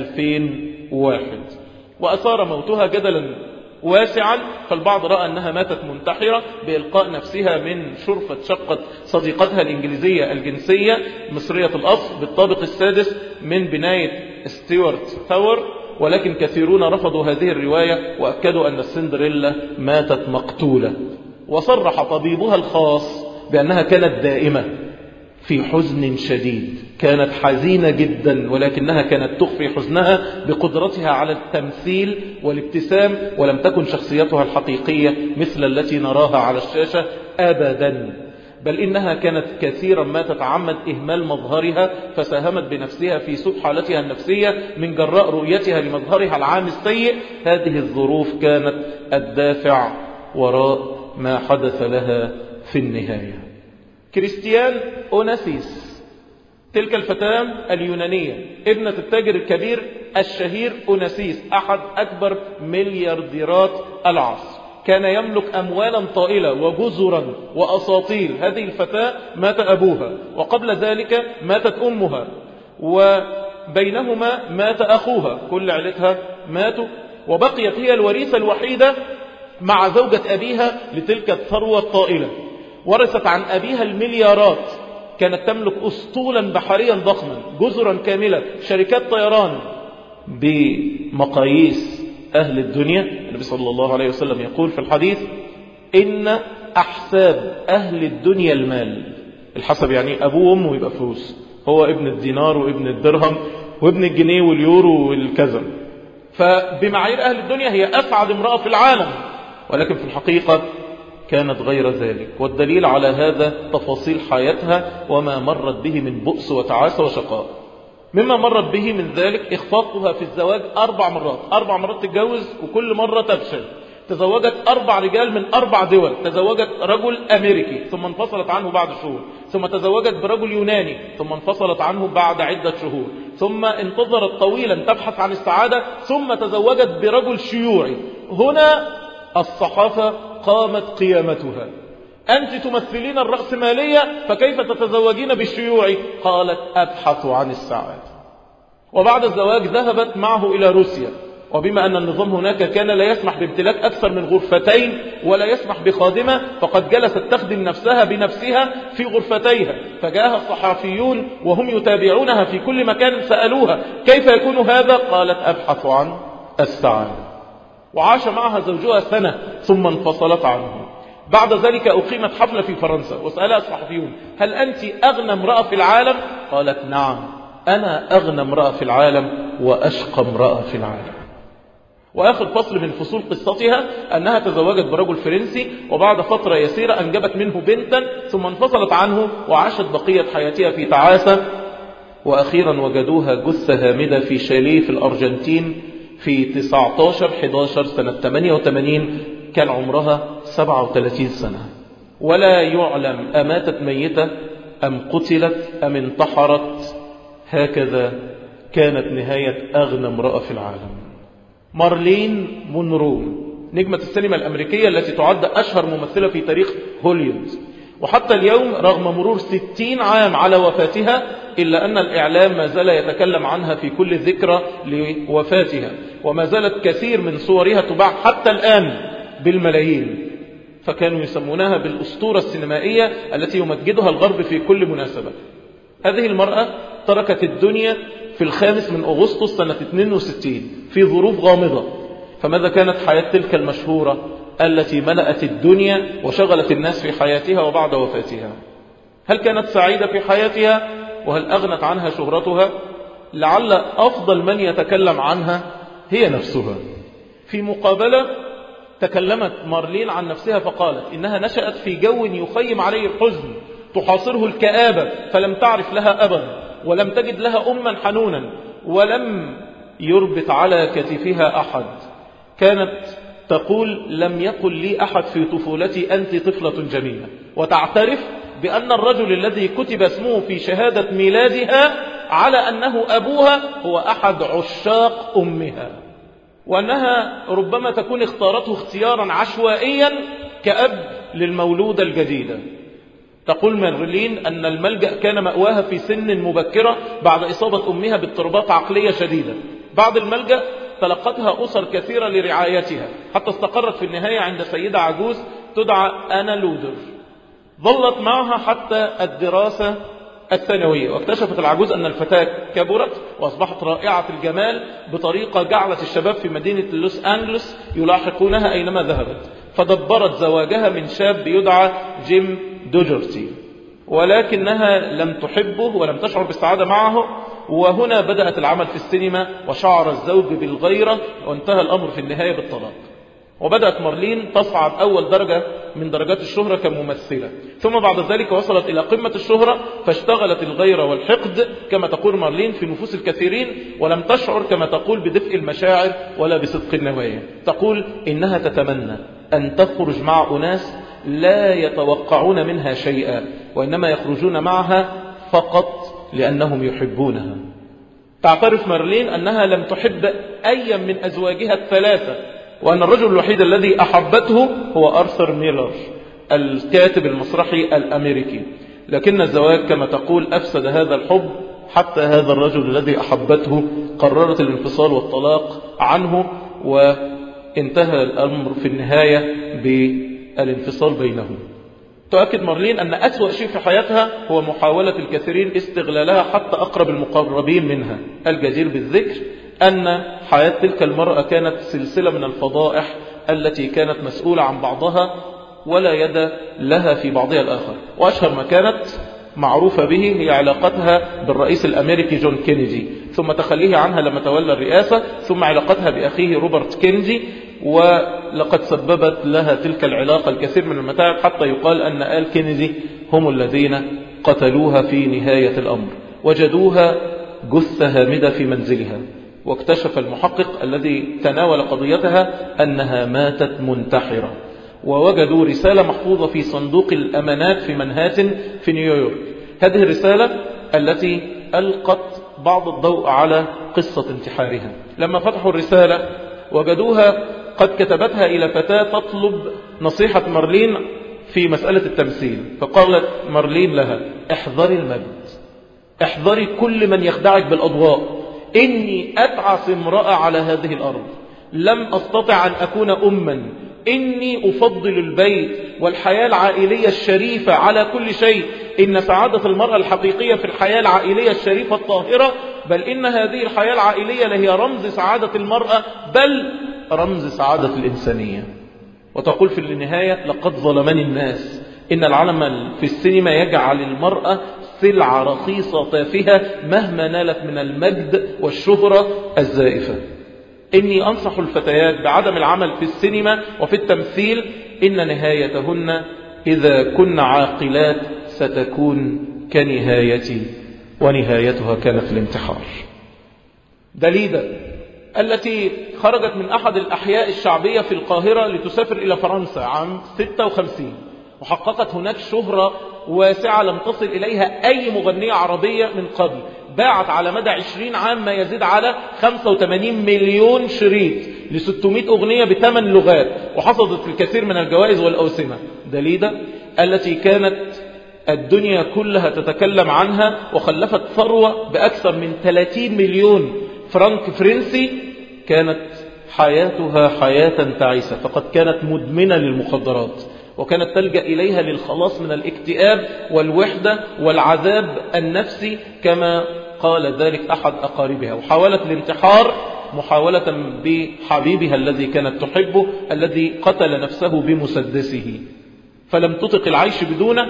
S1: ألفين وواحد. وأثار موتها جدلا واسعا، فالبعض رأى أنها ماتت منتحرة بإلقاء نفسها من شرفة شقة صديقتها الإنجليزية الجنسية مصرية الأصل بالطابق السادس من بناية ستيوارت تاور، ولكن كثيرون رفضوا هذه الرواية وأكدوا أن السندريلا ماتت مقتولة. وصرح طبيبها الخاص بأنها كانت دائمة في حزن شديد، كانت حزينة جدا، ولكنها كانت تخفي حزنها بقدرتها على التمثيل والابتسام، ولم تكن شخصيتها الحقيقية مثل التي نراها على الشاشة أبدا، بل إنها كانت كثيرا ما تتعمد إهمال مظهرها، فساهمت بنفسها في سوء حالتها النفسية من جراء رؤيتها لمظهرها العام السيء. هذه الظروف كانت الدافع وراء ما حدث لها في النهاية. كريستيان أوناسيس، تلك الفتاة اليونانية ابنة التاجر الكبير الشهير أوناسيس، أحد أكبر مليارديرات العصر، كان يملك أموالا طائلة وجزرا وأساطيل. هذه الفتاة مات أبوها، وقبل ذلك ماتت أمها، وبينهما مات أخوها، كل عائلتها ماتوا، وبقيت هي الوريثة الوحيدة مع زوجة أبيها لتلك الثروة الطائلة. ورثت عن أبيها المليارات، كانت تملك أسطولا بحريا ضخما، جزرا كاملة، شركات طيران بمقاييس أهل الدنيا. النبي صلى الله عليه وسلم يقول في الحديث: إن أحساب أهل الدنيا المال. الحسب يعني أبوه وأمه يبقى فلوس، هو ابن الدينار وابن الدرهم وابن الجنيه واليورو والكذا، فبمعايير أهل الدنيا هي أسعد امرأة في العالم، ولكن في الحقيقة كانت غير ذلك. والدليل على هذا تفاصيل حياتها وما مرت به من بؤس وتعاسة وشقاء. مما مرت به من ذلك إخفاقها في الزواج أربع مرات، أربع مرات تتجوز وكل مرة تفشل. تزوجت أربع رجال من أربع دول، تزوجت رجل أمريكي ثم انفصلت عنه بعد شهور، ثم تزوجت برجل يوناني ثم انفصلت عنه بعد عدة شهور، ثم انتظرت طويلا تبحث عن السعادة، ثم تزوجت برجل شيوعي. هنا الصحافة قامت قيامتها: أنت تمثلين الرأسمالية فكيف تتزوجين بالشيوعي؟ قالت: أبحث عن السعادة. وبعد الزواج ذهبت معه إلى روسيا، وبما أن النظام هناك كان لا يسمح بامتلاك أكثر من غرفتين ولا يسمح بخادمة، فقد جلست تخدم نفسها بنفسها في غرفتيها. فجاءها الصحفيون وهم يتابعونها في كل مكان سألوها: كيف يكون هذا؟ قالت: أبحث عن السعادة. وعاش معها زوجها سنة ثم انفصلت عنه. بعد ذلك أقيمت حفلة في فرنسا، وسألها الصحفيون: هل أنت أغنى امرأة في العالم؟ قالت: نعم، أنا أغنى امرأة في العالم وأشقى امرأة في العالم. وآخر فصل من فصول قصتها أنها تزوجت برجل فرنسي، وبعد فترة يسيرة أنجبت منه بنتا، ثم انفصلت عنه وعاشت بقية حياتها في تعاسة. وأخيرا وجدوها جثة هامدة في شاليه في الأرجنتين في تسعة عشر أحد عشر سنة ثمانية وثمانين، كان عمرها سبعة وثلاثين سنة، ولا يعلم أماتت ميتة أم قتلت أم انتحرت. هكذا كانت نهاية أغنى امرأة في العالم. مارلين مونرو، نجمة السينما الأمريكية التي تعد أشهر ممثلة في تاريخ هوليوود، وحتى اليوم رغم مرور ستين عام على وفاتها إلا أن الإعلام ما زال يتكلم عنها في كل ذكرى لوفاتها، وما زالت كثير من صورها تباع حتى الآن بالملايين. فكانوا يسمونها بالأسطورة السينمائية التي يمجدها الغرب في كل مناسبة. هذه المرأة تركت الدنيا في الخامس من أغسطس سنة اثنين وستين في ظروف غامضة. فماذا كانت حياة تلك المشهورة التي ملأت الدنيا وشغلت الناس في حياتها وبعد وفاتها؟ هل كانت سعيدة في حياتها؟ وهل أغنت عنها شهرتها؟ لعل أفضل من يتكلم عنها هي نفسها. في مقابلة تكلمت مارلين عن نفسها فقالت إنها نشأت في جو يخيم عليه الحزن، تحاصره الكآبة، فلم تعرف لها أبا، ولم تجد لها أما حنونا، ولم يربط على كتفها أحد. كانت تقول لم يقل لي أحد في طفولتي أنت طفلة جميلة، وتعترف بأن الرجل الذي كتب اسمه في شهادة ميلادها على أنه أبوها هو أحد عشاق أمها، وأنها ربما تكون اختارته اختيارا عشوائيا كأب للمولودة الجديدة. تقول مارلين أن الملجأ كان مأواها في سن مبكرة بعد إصابة أمها باضطرابات عقلية شديدة. بعد الملجأ تلقتها أسر كثيرة لرعايتها حتى استقرت في النهاية عند سيدة عجوز تدعى أنا لودر. ظلت معها حتى الدراسة الثانوية، واكتشفت العجوز أن الفتاة كبرت وأصبحت رائعة الجمال بطريقة جعلت الشباب في مدينة لوس أنجلوس يلاحقونها أينما ذهبت، فدبرت زواجها من شاب يدعى جيم دوجرتي، ولكنها لم تحبه ولم تشعر بالسعادة معه. وهنا بدأت العمل في السينما وشعر الزوج بالغيرة، وانتهى الأمر في النهاية بالطلاق. وبدأت مارلين تصعد أول درجة من درجات الشهرة كممثلة، ثم بعد ذلك وصلت إلى قمة الشهرة فاشتغلت الغيرة والحقد كما تقول مارلين في نفوس الكثيرين، ولم تشعر كما تقول بدفء المشاعر ولا بصدق النوايا. تقول إنها تتمنى أن تخرج مع أناس لا يتوقعون منها شيئا، وإنما يخرجون معها فقط لأنهم يحبونها. تعترف مارلين أنها لم تحب أي من أزواجها الثلاثة، وأن الرجل الوحيد الذي أحبته هو آرثر ميلر الكاتب المسرحي الأمريكي، لكن الزواج كما تقول أفسد هذا الحب، حتى هذا الرجل الذي أحبته قررت الانفصال والطلاق عنه، وانتهى الأمر في النهاية بالانفصال بينهم. تؤكد مارلين أن أسوأ شيء في حياتها هو محاولة الكثيرين استغلالها حتى أقرب المقربين منها. الجدير بالذكر أن حياة تلك المرأة كانت سلسلة من الفضائح التي كانت مسؤولة عن بعضها ولا يد لها في بعضها الآخر. وأشهر ما كانت معروفة به هي علاقتها بالرئيس الأمريكي جون كينيدي، ثم تخليه عنها لما تولى الرئاسة، ثم علاقتها بأخيه روبرت كينيدي، ولقد سببت لها تلك العلاقة الكثير من المتاعب، حتى يقال أن آل كينيدي هم الذين قتلوها في نهاية الأمر. وجدوها جثة هامدة في منزلها، واكتشف المحقق الذي تناول قضيتها أنها ماتت منتحرة. ووجدوا رسالة محفوظة في صندوق الأمانات في منهاتن في نيويورك. هذه الرسالة التي ألقت بعض الضوء على قصة انتحارها. لما فتحوا الرسالة وجدوها قد كتبتها إلى فتاة تطلب نصيحة مارلين في مسألة التمثيل، فقالت مارلين لها احذري المجد، احذري كل من يخدعك بالأضواء، إني أتعس امرأة على هذه الأرض، لم أستطع أن أكون أما، إني أفضل البيت والحياة العائلية الشريفة على كل شيء، إن سعادة المرأة الحقيقية في الحياة العائلية الشريفة الطاهرة، بل إن هذه الحياة العائلية لهي رمز سعادة المرأة، بل رمز سعادة الإنسانية. وتقول في النهاية لقد ظلمني الناس، إن العالم في السينما يجعل المرأة سلعة رخيصة تافهة مهما نالت من المجد والشهرة الزائفة. إني أنصح الفتيات بعدم العمل في السينما وفي التمثيل، إن نهايتهن إذا كن عاقلات ستكون كنهايتي، ونهايتها كانت الانتحار. دليدة التي خرجت من أحد الأحياء الشعبية في القاهرة لتسافر إلى فرنسا عام ستة وخمسين، وحققت هناك شهرة واسعة لم تصل إليها أي مغنية عربية من قبل. باعت على مدى عشرين عام ما يزيد على خمسة وثمانين مليون شريط لستمائة أغنية بثمان لغات، وحصدت الكثير من الجوائز والأوسمة. دليدة التي كانت الدنيا كلها تتكلم عنها، وخلفت ثروة بأكثر من ثلاثين مليون فرنك فرنسي، كانت حياتها حياة تعيسة، فقد كانت مدمنة للمخدرات، وكانت تلجأ إليها للخلاص من الاكتئاب والوحدة والعذاب النفسي كما قال ذلك أحد أقاربها، وحاولت الانتحار محاولة بحبيبها الذي كانت تحبه الذي قتل نفسه بمسدسه، فلم تطق العيش بدونه،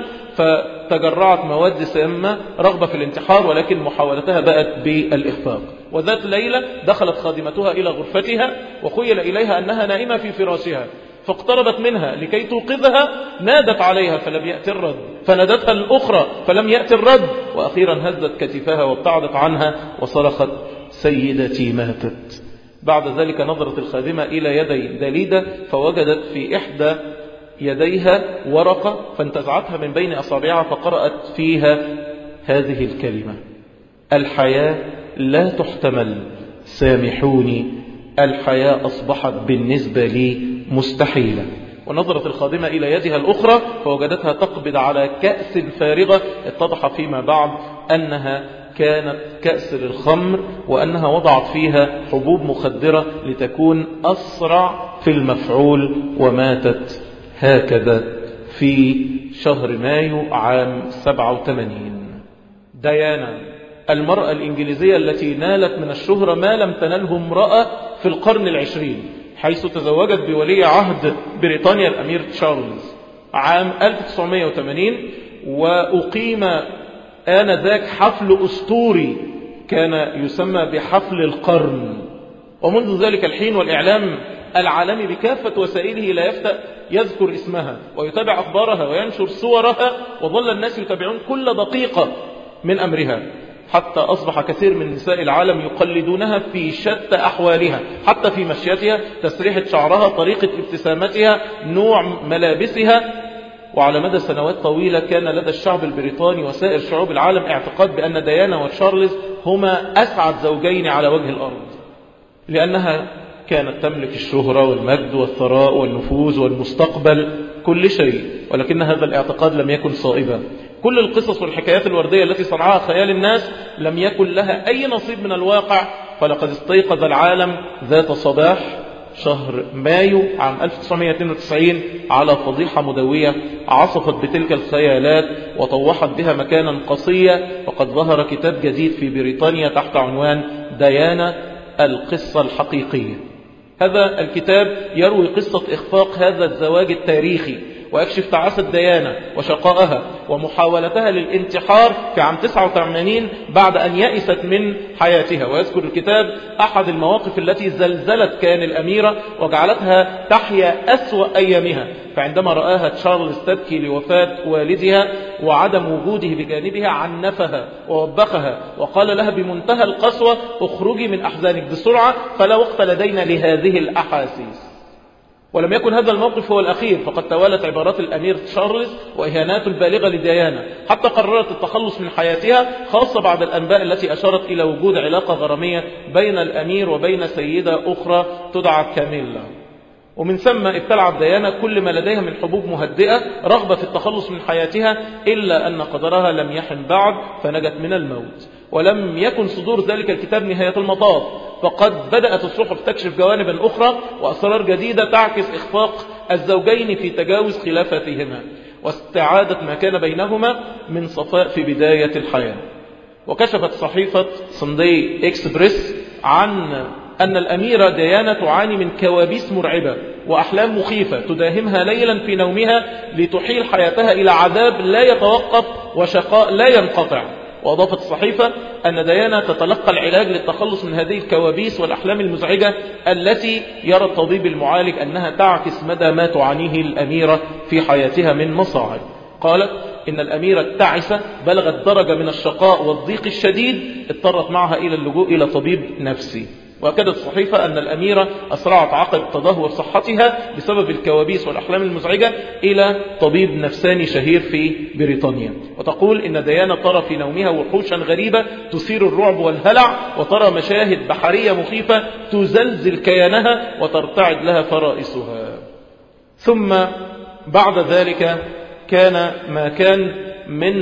S1: فتجرعت مواد سامة رغبة في الانتحار، ولكن محاولتها بقت بالإخفاق. وذات ليلة دخلت خادمتها إلى غرفتها وخيل إليها أنها نائمة في فراشها، فاقتربت منها لكي توقظها، نادت عليها فلم يأتي الرد، فنادتها الأخرى فلم يأتي الرد، وأخيرا هزت كتفها وابتعدت عنها وصرخت: سيدتي ماتت. بعد ذلك نظرت الخادمة إلى يدي دليدة فوجدت في إحدى يديها ورقة، فانتزعتها من بين أصابعها فقرأت فيها هذه الكلمة: الحياة لا تحتمل، سامحوني، الحياة أصبحت بالنسبة لي مستحيلة. ونظرت الخادمة إلى يدها الأخرى فوجدتها تقبض على كأس فارغة، اتضح فيما بعد أنها كانت كأس للخمر، وأنها وضعت فيها حبوب مخدرة لتكون أسرع في المفعول، وماتت هكذا في شهر مايو عام سبعة وثمانين. ديانا المرأة الإنجليزية التي نالت من الشهرة ما لم تنله امرأة في القرن العشرين، حيث تزوجت بولي عهد بريطانيا الأمير تشارلز عام ألف وتسعمائة وثمانين، وأقيم آنذاك حفل أسطوري كان يسمى بحفل القرن. ومنذ ذلك الحين والإعلام العالمي بكافة وسائله لا يفتأ يذكر اسمها ويتابع أخبارها وينشر صورها، وظل الناس يتابعون كل دقيقة من أمرها، حتى أصبح كثير من نساء العالم يقلدونها في شتى أحوالها، حتى في مشيتها، تسريحة شعرها، طريقة ابتسامتها، نوع ملابسها. وعلى مدى سنوات طويلة كان لدى الشعب البريطاني وسائر شعوب العالم اعتقاد بأن ديانا وتشارلز هما أسعد زوجين على وجه الأرض، لأنها كانت تملك الشهرة والمجد والثراء والنفوذ والمستقبل، كل شيء. ولكن هذا الاعتقاد لم يكن صائبا. كل القصص والحكايات الوردية التي صنعها خيال الناس لم يكن لها أي نصيب من الواقع. فلقد استيقظ العالم ذات صباح شهر مايو عام ألف وتسعمائة واثنين وتسعين على فضيحة مدوية عصفت بتلك الخيالات وطوحت بها مكانا قصيا. وقد ظهر كتاب جديد في بريطانيا تحت عنوان ديانا القصة الحقيقية. هذا الكتاب يروي قصة إخفاق هذا الزواج التاريخي، ويكشف تعاسة ديانا وشقائها ومحاولتها للانتحار في عام تسعة وثمانين بعد أن يأست من حياتها. ويذكر الكتاب أحد المواقف التي زلزلت كيان الأميرة وجعلتها تحيا أسوأ أيامها، فعندما رآها تشارلز تبكي لوفاة والدها وعدم وجوده بجانبها عنفها ووبخها وقال لها بمنتهى القسوة: اخرجي من أحزانك بسرعة، فلا وقت لدينا لهذه الأحاسيس. ولم يكن هذا الموقف هو الأخير، فقد توالت عبارات الأمير تشارلز وإهانات البالغة لديانا حتى قررت التخلص من حياتها، خاصة بعد الأنباء التي أشارت إلى وجود علاقة غرامية بين الأمير وبين سيدة أخرى تدعى كاميلا. ومن ثم ابتلعت ديانا كل ما لديها من حبوب مهدئة رغبة في التخلص من حياتها، إلا أن قدرها لم يحن بعد فنجت من الموت. ولم يكن صدور ذلك الكتاب نهاية المطاف، فقد بدأت الصحف تكشف جوانب أخرى وأسرار جديدة تعكس إخفاق الزوجين في تجاوز خلافتهما واستعادة ما كان بينهما من صفاء في بداية الحياة. وكشفت صحيفة سانداي إكسبريس عن أن الأميرة ديانا تعاني من كوابيس مرعبة وأحلام مخيفة تداهمها ليلا في نومها لتحيل حياتها إلى عذاب لا يتوقف وشقاء لا ينقطع. وأضافت الصحيفة أن ديانا تتلقى العلاج للتخلص من هذه الكوابيس والأحلام المزعجة التي يرى الطبيب المعالج أنها تعكس مدى ما تعانيه الأميرة في حياتها من مصاعب. قالت إن الأميرة التعسة بلغت درجة من الشقاء والضيق الشديد اضطرت معها إلى اللجوء إلى طبيب نفسي. وأكدت الصحيفة أن الأميرة أسرعت عقب تدهور صحتها بسبب الكوابيس والأحلام المزعجة إلى طبيب نفساني شهير في بريطانيا. وتقول إن ديانا ترى في نومها وحوشا غريبة تثير الرعب والهلع، وترى مشاهد بحرية مخيفة تزلزل كيانها وترتعد لها فرائسها. ثم بعد ذلك كان ما كان من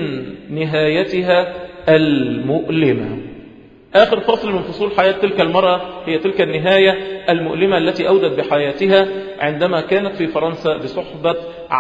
S1: نهايتها المؤلمة. آخر فصل من فصول حياة تلك المرأة هي تلك النهاية المؤلمة التي أودت بحياتها عندما كانت في فرنسا بصحبة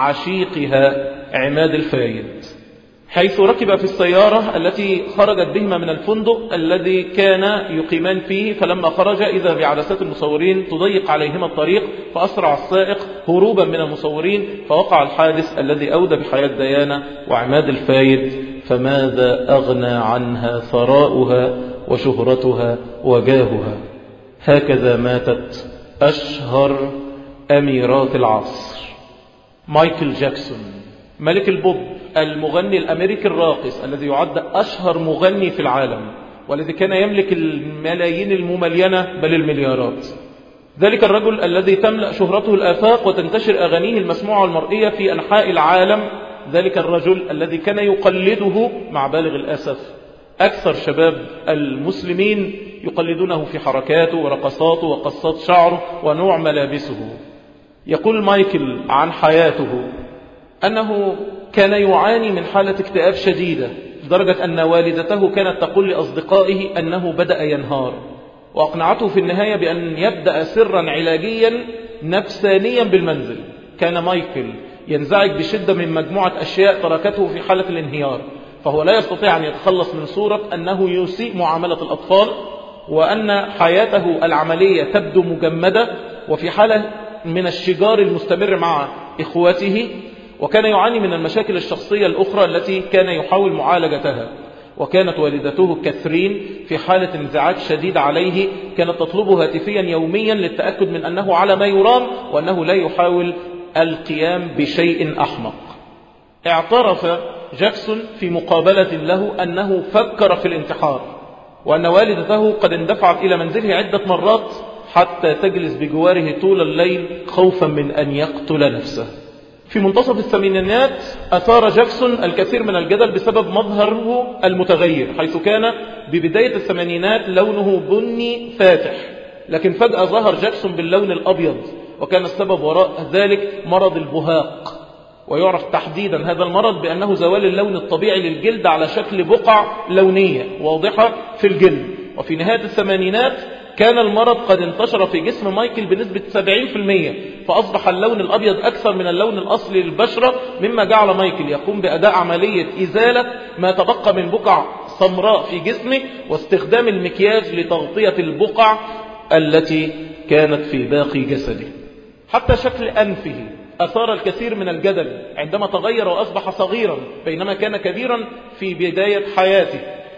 S1: عشيقها عماد الفايد، حيث ركب في السيارة التي خرجت بهما من الفندق الذي كان يقيمان فيه، فلما خرج إذا بعدسات المصورين تضيق عليهما الطريق، فأسرع السائق هروبا من المصورين، فوقع الحادث الذي أودى بحياة ديانا وعماد الفايد. فماذا أغنى عنها ثراؤها وشهرتها وجاهها؟ هكذا ماتت أشهر أميرات العصر. مايكل جاكسون ملك البوب، المغني الأمريكي الراقص الذي يعد أشهر مغني في العالم، والذي كان يملك الملايين المملينة بل المليارات. ذلك الرجل الذي تملأ شهرته الآفاق وتنتشر أغانيه المسموعة والمرئية في أنحاء العالم، ذلك الرجل الذي كان يقلده مع بالغ الأسف أكثر شباب المسلمين يقلدونه في حركاته ورقصاته وقصات شعره ونوع ملابسه. يقول مايكل عن حياته أنه كان يعاني من حالة اكتئاب شديدة لدرجة أن والدته كانت تقول لأصدقائه أنه بدأ ينهار، وأقنعته في النهاية بأن يبدأ سرا علاجيا نفسانيا بالمنزل. كان مايكل ينزعج بشدة من مجموعة أشياء تركته في حالة الانهيار، فهو لا يستطيع أن يتخلص من صورة أنه يسيء معاملة الأطفال، وأن حياته العملية تبدو مجمدة وفي حالة من الشجار المستمر مع إخوته. وكان يعاني من المشاكل الشخصية الأخرى التي كان يحاول معالجتها. وكانت والدته كاثرين في حالة انزعاج شديد عليه، كانت تطلبه هاتفيا يوميا للتأكد من أنه على ما يرام وأنه لا يحاول القيام بشيء أحمق. اعترف جاكسون في مقابلة له أنه فكر في الانتحار، وأن والدته قد اندفعت إلى منزله عدة مرات حتى تجلس بجواره طول الليل خوفا من أن يقتل نفسه. في منتصف الثمانينات أثار جاكسون الكثير من الجدل بسبب مظهره المتغير، حيث كان ببداية الثمانينات لونه بني فاتح، لكن فجأة ظهر جاكسون باللون الأبيض، وكان السبب وراء ذلك مرض البهاق. ويعرف تحديدا هذا المرض بأنه زوال اللون الطبيعي للجلد على شكل بقع لونية واضحة في الجلد. وفي نهاية الثمانينات كان المرض قد انتشر في جسم مايكل بنسبة سبعين بالمئة، فأصبح اللون الأبيض أكثر من اللون الأصلي للبشرة، مما جعل مايكل يقوم بأداء عملية إزالة ما تبقى من بقع سمراء في جسمه، واستخدام المكياج لتغطية البقع التي كانت في باقي جسده. حتى شكل أنفه أثار الكثير من الجدل عندما تغير وأصبح صغيرا بينما كان كبيرا في بداية حياته.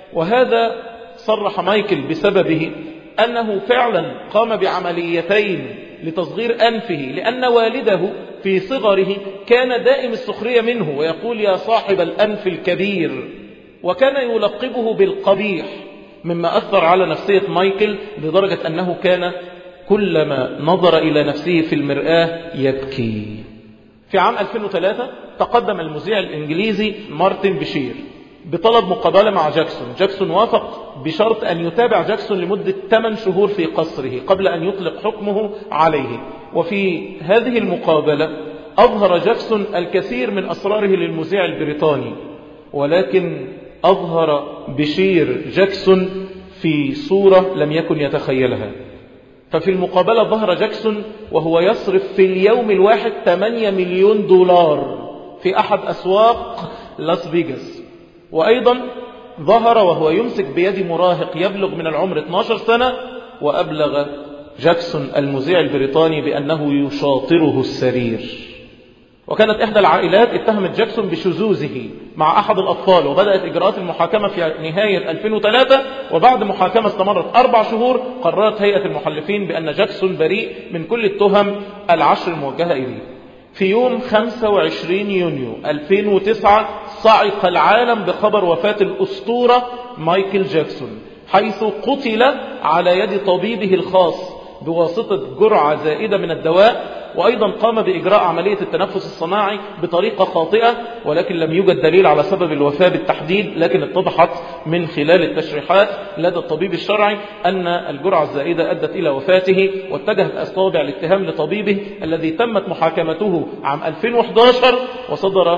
S1: وهذا صرح مايكل بسببه أنه فعلا قام بعمليتين لتصغير أنفه، لأن والده في صغره كان دائم السخرية منه ويقول يا صاحب الأنف الكبير، وكان يلقبه بالقبيح، مما أثر على نفسية مايكل لدرجة أنه كان كلما نظر إلى نفسه في المرآة يبكي. في عام ألفين وثلاثة تقدم المذيع الإنجليزي مارتن بشير بطلب مقابلة مع جاكسون. جاكسون وافق بشرط أن يتابع جاكسون لمدة ثمان شهور في قصره قبل أن يطلق حكمه عليه. وفي هذه المقابلة أظهر جاكسون الكثير من أسراره للمذيع البريطاني، ولكن أظهر بشير جاكسون في صورة لم يكن يتخيلها. ففي المقابلة ظهر جاكسون وهو يصرف في اليوم الواحد ثمانية مليون دولار في أحد أسواق لاس فيغاس. وأيضا ظهر وهو يمسك بيد مراهق يبلغ من العمر اثنتي عشرة سنة، وأبلغ جاكسون المذيع البريطاني بأنه يشاطره السرير. وكانت إحدى العائلات اتهمت جاكسون بشذوذه مع أحد الأطفال، وبدأت إجراءات المحاكمة في نهاية ألفين وثلاثة. وبعد محاكمة استمرت أربع شهور قررت هيئة المحلفين بأن جاكسون بريء من كل التهم العشر الموجهة إليه. في يوم خمسة وعشرين يونيو ألفين وتسعة صعق العالم بخبر وفاة الأسطورة مايكل جاكسون، حيث قتل على يد طبيبه الخاص بواسطة جرعة زائدة من الدواء. وأيضا قام بإجراء عملية التنفس الصناعي بطريقة خاطئة، ولكن لم يوجد دليل على سبب الوفاة بالتحديد، لكن اتضحت من خلال التشريحات لدى الطبيب الشرعي أن الجرعة الزائدة أدت إلى وفاته. واتجهت أصابع الاتهام لطبيبه الذي تمت محاكمته عام ألفين وأحد عشر، وصدر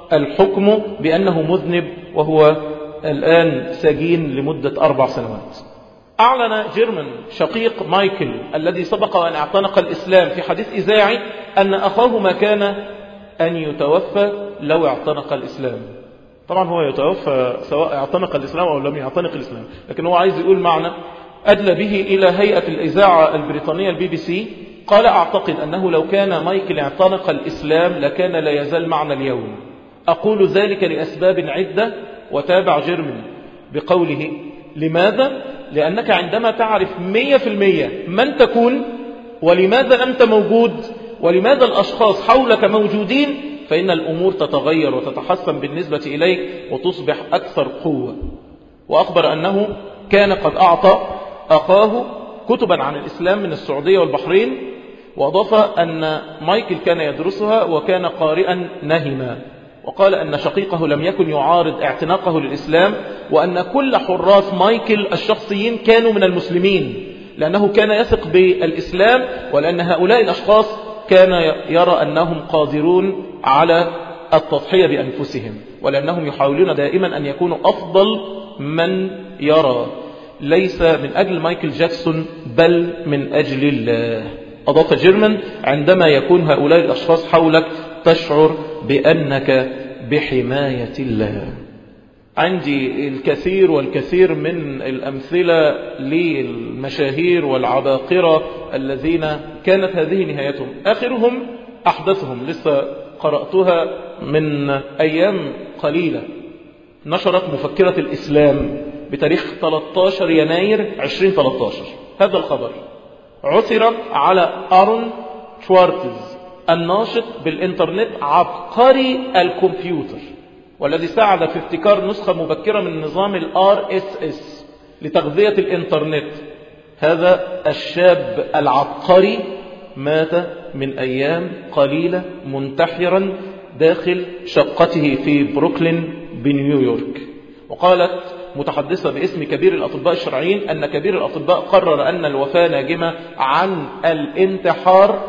S1: الحكم بأنه مذنب وهو الآن سجين لمدة أربع سنوات. أعلن جيرمان شقيق مايكل الذي سبق أن اعتنق الإسلام في حديث إذاعي أن أخاه ما كان أن يتوفى لو اعتنق الإسلام. طبعا هو يتوفى سواء اعتنق الإسلام أو لم يعتنق الإسلام، لكن هو عايز يقول معنى أدلى به إلى هيئة الإذاعة البريطانية البي بي سي. قال: أعتقد أنه لو كان مايكل اعتنق الإسلام لكان لا يزال معنا اليوم. أقول ذلك لأسباب عدة. وتابع جيرمان بقوله: لماذا؟ لأنك عندما تعرف مية في المية من تكون ولماذا أنت موجود ولماذا الأشخاص حولك موجودين، فإن الأمور تتغير وتتحسن بالنسبة إليك وتصبح أكثر قوة. وأخبر أنه كان قد أعطى أخاه كتبا عن الإسلام من السعودية والبحرين، وأضاف أن مايكل كان يدرسها وكان قارئا نهما. وقال أن شقيقه لم يكن يعارض اعتناقه للإسلام، وأن كل حراس مايكل الشخصيين كانوا من المسلمين، لأنه كان يثق بالإسلام، ولأن هؤلاء الأشخاص كان يرى أنهم قادرون على التضحية بأنفسهم، ولأنهم يحاولون دائما أن يكونوا أفضل من يرى، ليس من أجل مايكل جاكسون بل من أجل الله. أضاف جيرمان: عندما يكون هؤلاء الأشخاص حولك تشعر بأنك بحماية الله. عندي الكثير والكثير من الأمثلة للمشاهير والعباقرة الذين كانت هذه نهايتهم. آخرهم أحدثهم لسه قرأتها من أيام قليلة، نشرت مفكرة الإسلام بتاريخ ثلاثة عشر يناير ألفين وثلاثة عشر هذا الخبر: عثر على آرون شوارتز الناشط بالإنترنت عبقري الكمبيوتر، والذي ساعد في ابتكار نسخة مبكرة من نظام ال آر إس إس لتغذية الإنترنت. هذا الشاب العبقري مات من أيام قليلة منتحرا داخل شقته في بروكلين بنيويورك. وقالت متحدثة باسم كبير الأطباء الشرعيين أن كبير الأطباء قرر أن الوفاة ناجمة عن الانتحار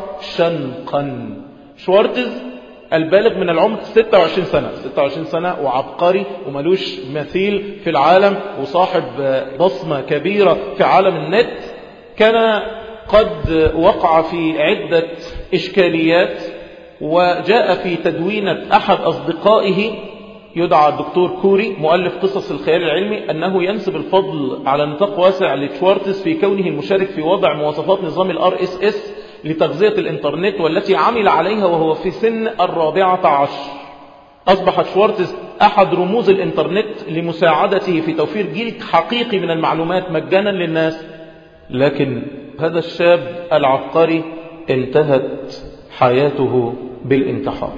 S1: شنقا. شوارتز البالغ من العمر ستة وعشرين سنة، ستة وعشرين سنة وعبقري وملوش مثيل في العالم وصاحب بصمة كبيرة في عالم النت، كان قد وقع في عدة إشكاليات، وجاء في تدوينة أحد أصدقائه يدعى الدكتور كوري مؤلف قصص الخيال العلمي أنه ينسب الفضل على نطاق واسع لشوارتز في كونه المشارك في وضع مواصفات نظام ال آر إس إس لتغذية الإنترنت، والتي عمل عليها وهو في سن الرابعة عشر. أصبح شوارتز أحد رموز الإنترنت لمساعدته في توفير جيل حقيقي من المعلومات مجانا للناس. لكن هذا الشاب العبقري انتهت حياته بالانتحار.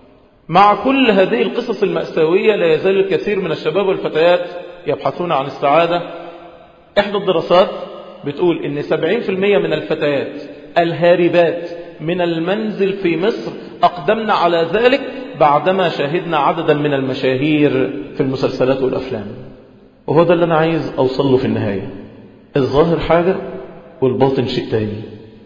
S1: مع كل هذه القصص المأساوية لا يزال الكثير من الشباب والفتيات يبحثون عن السعادة. إحدى الدراسات بتقول إن سبعين في المية من الفتيات الهاربات من المنزل في مصر أقدمنا على ذلك بعدما شاهدنا عددا من المشاهير في المسلسلات والأفلام. وهو ده اللي أنا عايز أوصل له في النهاية. الظاهر حاجة والباطن شيء تاني.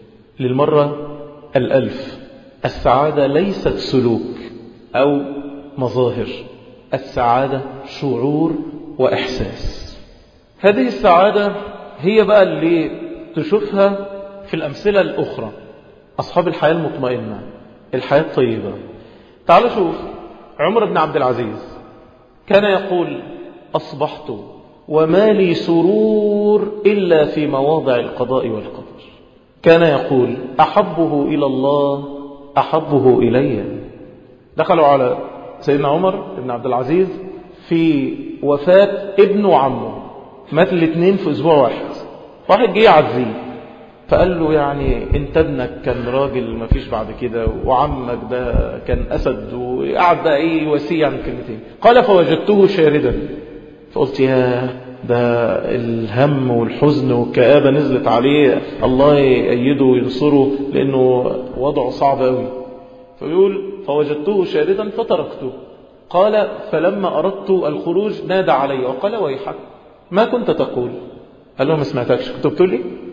S1: للمرة الألف، السعادة ليست سلوك أو مظاهر، السعادة شعور وإحساس. هذه السعادة هي بقى اللي تشوفها في الأمثلة الأخرى، أصحاب الحياة المطمئنة، الحياة الطيبة. تعال شوف عمر بن عبد العزيز كان يقول: أصبحت وما لي سرور إلا في مواضع القضاء والقدر. كان يقول: أحبه إلى الله أحبه إلي. دخلوا على سيدنا عمر بن عبد العزيز في وفاة ابنه وعمه، مات الاثنين في أسبوع واحد. واحد جه يعزيه فقال له: يعني انت ابنك كان راجل ما فيش بعد كده، وعمك ده كان أسد، وقعد بقى ايه يواسيه عن كلمتين. قال: فوجدته شاردا. فقلت: يا ده الهم والحزن والكآبة نزلت عليه، الله يأيده وينصره لأنه وضعه صعب قوي. فيقول: فوجدته شاردا فتركته. قال: فلما أردت الخروج نادى علي وقال: ويحك ما كنت تقول؟ قال له: ما سمعتكش، كنت بتقول لي؟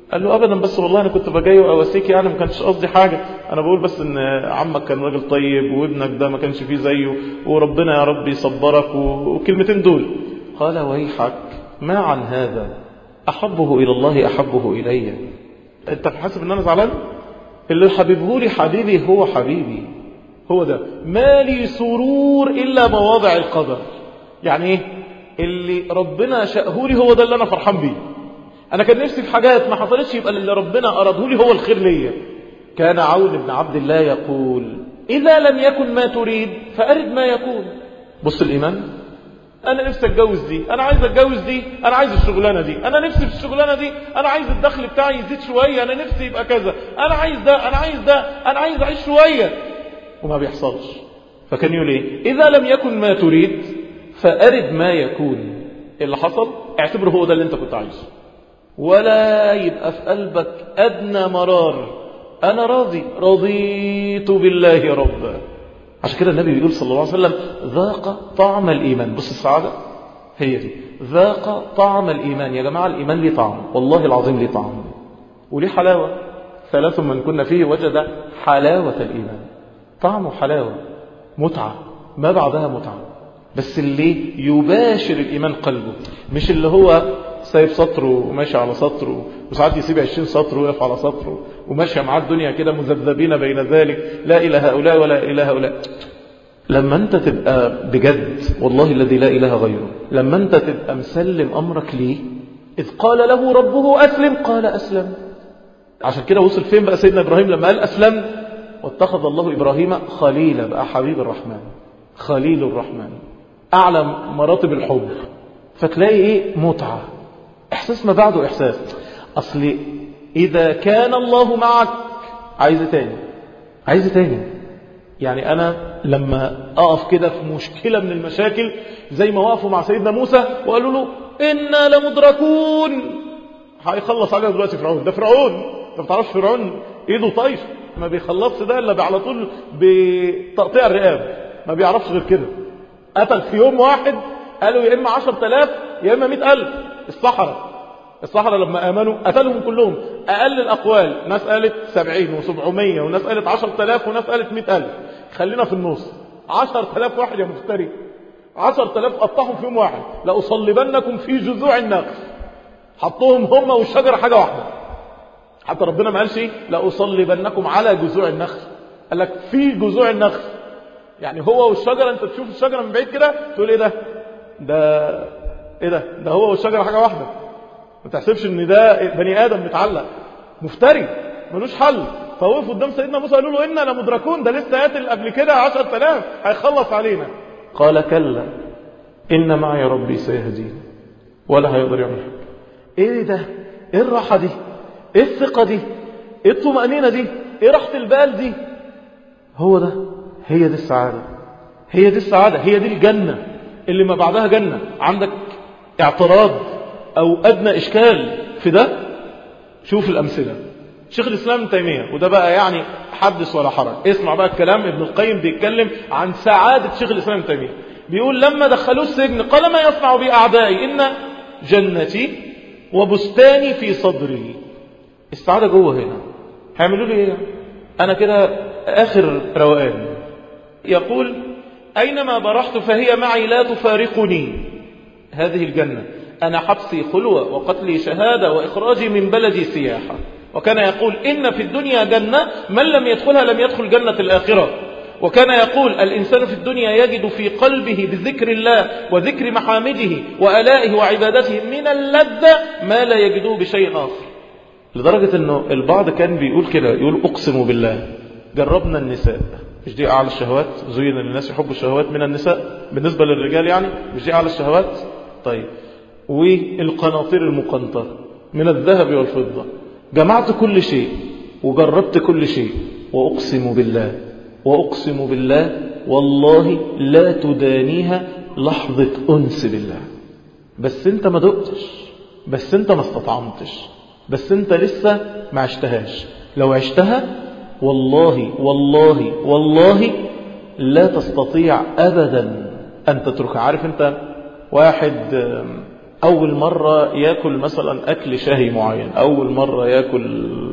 S1: قال له أبدا، بس والله أنا كنت بجاي وأواسيك، يعني ما كانش قصدي حاجة، أنا بقول بس إن عمك كان راجل طيب وابنك ده ما كانش فيه زيه، وربنا يا رب يصبرك، وكلمتين دول. قال ويحك، ما عن هذا أحبه إلى الله أحبه إلي. أنت حاسب إن أنا زعلان؟ اللي حبيبه لي حبيبي هو حبيبي، هو ده. ما لي سرور إلا مواضع القدر. يعني إيه؟ اللي ربنا شاءه لي هو ده اللي أنا فرحان بيه. أنا كان نفسي في حاجات ما حصلتش، يبقى اللي ربنا أراده لي هو الخير ليا. كان عون بن عبد الله يقول إذا لم يكن ما تريد فأرد ما يكون. بص الإيمان، أنا نفسي أتجوز دي، أنا عايز أتجوز دي، أنا عايز الشغلانة دي، أنا نفسي في الشغلانة دي، أنا عايز الدخل بتاعي يزيد شوية، أنا نفسي يبقى كذا، أنا عايز ده، أنا عايز ده، أنا عايز أعيش شوية، وما بيحصلش. فكان يقول إيه؟ إذا لم يكن ما تريد فأرد ما يكون. اللي حصل اعتبره هو ده اللي أنت كنت عايزه، ولا يبقى في قلبك أدنى مرار. أنا راضي، رضيت بالله ربا. عشان كده النبي بيقول صلى الله عليه وسلم ذاق طعم الإيمان. بص السعادة هي دي، ذاق طعم الإيمان. يا جماعة الإيمان ليه طعم، والله العظيم ليه طعم وليه حلاوة. ثلاث من كنا فيه وجد حلاوة الإيمان. طعمه حلاوة، متعة ما بعدها متعة. بس اللي يباشر الإيمان قلبه، مش اللي هو سايب سطره وماشي على سطره، وساعات يسيب عشرين سطر ويقف على سطره، وماشي مع الدنيا كده مذبذبين بين ذلك، لا إلى هؤلاء ولا إلى هؤلاء. لما أنت تبقى بجد، والله الذي لا إله غيره، لما أنت تبقى مسلم أمرك ليه، إذ قال له ربه أسلم قال أسلم. عشان كده وصل فين بقى سيدنا إبراهيم لما قال أسلم؟ واتخذ الله إبراهيم خليلا، بقى حبيب الرحمن، خليل الرحمن، أعلى مراتب الحب. فتلاقي إيه؟ متعة، إحساس ما بعده إحساس. أصل إذا كان الله معك عايز تاني، عايز تاني. يعني أنا لما أقف كده في مشكلة من المشاكل زي ما وقفوا مع سيدنا موسى وقالوا له إنا لمدركون، هيخلص علينا دلوقتي فرعون، ده فرعون، انت بتعرفش فرعون ايده طايف، ما بيخلصش ده الا على طول بتقطيع الرقاب، ما بيعرفش غير كده. قتل في يوم واحد قالوا يا اما عشرة آلاف يا اما مئة ألف. الصحراء الصحراء لما امنوا قتلهم كلهم. اقل الاقوال ناس قالت سبعين وسبعمية، وناس قالت عشرة آلاف، وناس قالت مئة ألف. خلينا في النص، عشرة آلاف واحد يا مفتري، عشرة آلاف قطعهم في يوم واحد. لأصلبنكم في جذوع النخل، حطوهم هم والشجرة حاجة واحدة. حتى ربنا ما قالش ايه لأصلبنكم على جذوع النخل، قال لك في جذوع النخل. يعني هو والشجرة، انت تشوف الشجرة من بعيد كده تقول ايه ده ده ايه ده ده هو والشجرة حاجة واحدة. ما تحسبش ان ده بني آدم متعلق، مفتري ملوش حل. فوقف قدام سيدنا موسى قالوا له إنا لمدركون، ده لسه قاتل قبل كده عشرة آلاف، هيخلص علينا. قال كلا إن معي ربي سيهدين. ولا هيقدر يعمل حاجة. ايه ده؟ ايه الراحة دي؟ ايه الثقة دي؟ ايه الطمأنينة دي؟ ايه راحة البال دي؟ هو ده، هي دي السعادة، هي دي السعادة، هي دي الجنة اللي ما بعدها جنة. عندك اعتراض او ادنى اشكال في ده؟ شوف الامثلة. شيخ الاسلام ابن تيمية، وده بقى يعني حدث ولا حرج، اسمع بقى الكلام. ابن القيم بيتكلم عن سعادة شيخ الاسلام ابن تيمية، بيقول لما دخلوه السجن قال ما يصنع بي اعدائي ان جنتي وبستاني في صدري. السعادة جوه هنا، هيعملوا لي ايه؟ انا كده اخر روقان. يقول اينما برحت فهي معي لا تفارقني. هذه الجنة، انا حبسي خلوة وقتلي شهادة واخراجي من بلدي سياحة. وكان يقول إن في الدنيا جنة من لم يدخلها لم يدخل جنة الآخرة. وكان يقول الإنسان في الدنيا يجد في قلبه بذكر الله وذكر محامده وآلائه وعبادته من اللذة ما لا يجدوه بشيء آخر. لدرجة أنه البعض كان بيقول كده، يقول أقسم بالله جربنا النساء، مش دي أعلى الشهوات؟ زين للناس يحبوا الشهوات من النساء بالنسبة للرجال، يعني مش دي أعلى الشهوات؟ طيب، والقناطير المقنطرة من الذهب والفضة، جمعت كل شيء وجربت كل شيء، وأقسم بالله وأقسم بالله والله لا تدانيها لحظة أنس بالله. بس انت ما دقتش، بس انت ما استطعمتش، بس انت لسه ما عشتهاش. لو عشتها والله والله والله لا تستطيع أبدا أن تترك. عارف انت واحد أول مرة يأكل مثلا أكل شهي معين، أول مرة يأكل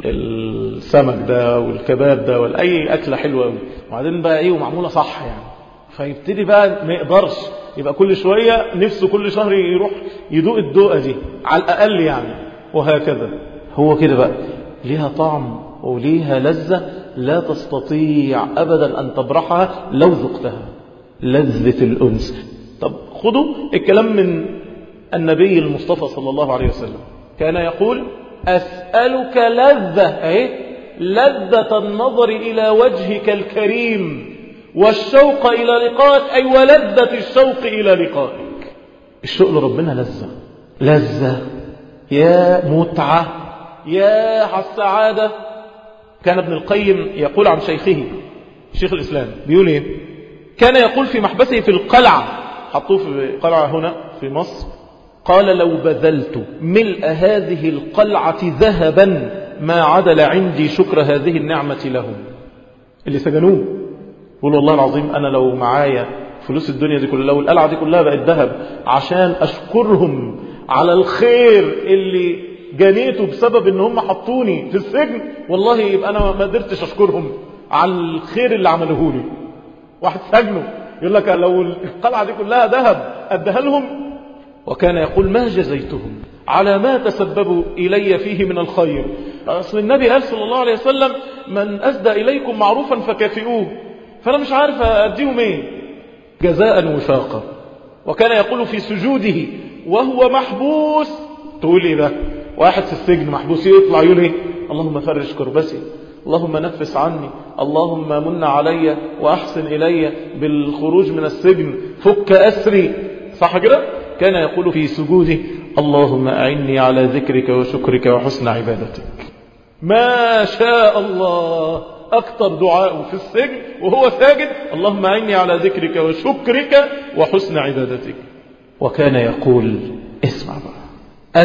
S1: السمك ده والكباب ده ولا أي أكلة حلوة، وبعدين بقى إيه ومعمولة صح يعني، فيبتدي بقى ما يقدرش، يبقى كل شوية نفسه كل شهر يروح يدوق الدوقة دي على الأقل يعني، وهكذا. هو كده بقى ليها طعم وليها لذة لا تستطيع أبدا أن تبرحها لو ذقتها، لذة الأنس. طب خذوا الكلام من النبي المصطفى صلى الله عليه وسلم، كان يقول أسألك لذة، أهي لذة النظر إلى وجهك الكريم والشوق إلى لقائك، أي ولذة الشوق إلى لقائك. الشوق لربنا لذة، لذة يا متعة يا السعادة. كان ابن القيم يقول عن شيخه شيخ الإسلام، بيقول إيه؟ كان يقول في محبسه في القلعة، حطوه في قلعة هنا في مصر، قال لو بذلت ملء هذه القلعة ذهبا ما عدل عندي شكر هذه النعمة لهم. اللي سجنوه يقول والله العظيم أنا لو معايا فلوس الدنيا دي كلها، لو القلعة دي كلها بقت ذهب عشان أشكرهم على الخير اللي جنيته بسبب ان هم حطوني في السجن، والله يبقى أنا ما قدرتش أشكرهم على الخير اللي عملوه لي. واحد سجنه يقول لك لو القلعة دي كلها ذهب أدها لهم. وكان يقول ما جزيتهم على ما تسببوا إلي فيه من الخير. أصل النبي قال صلى الله عليه وسلم من أسدى إليكم معروفا فكافئوه، فأنا مش عارف أديهم إيه، جزاء وفاقا. وكان يقول في سجوده وهو محبوس، تقول إيه ده؟ واحد في السجن محبوس يطلع يقول إيه؟ اللهم فرج كربتي، اللهم نفس عني، اللهم من علي وأحسن إلي بالخروج من السجن، فك أسري، صح كده؟ كان يقول في سجوده اللهم أعني على ذكرك وشكرك وحسن عبادتك. ما شاء الله أكثر دعاء في السجن وهو ساجد اللهم أعني على ذكرك وشكرك وحسن عبادتك. وكان يقول اسمع بقى،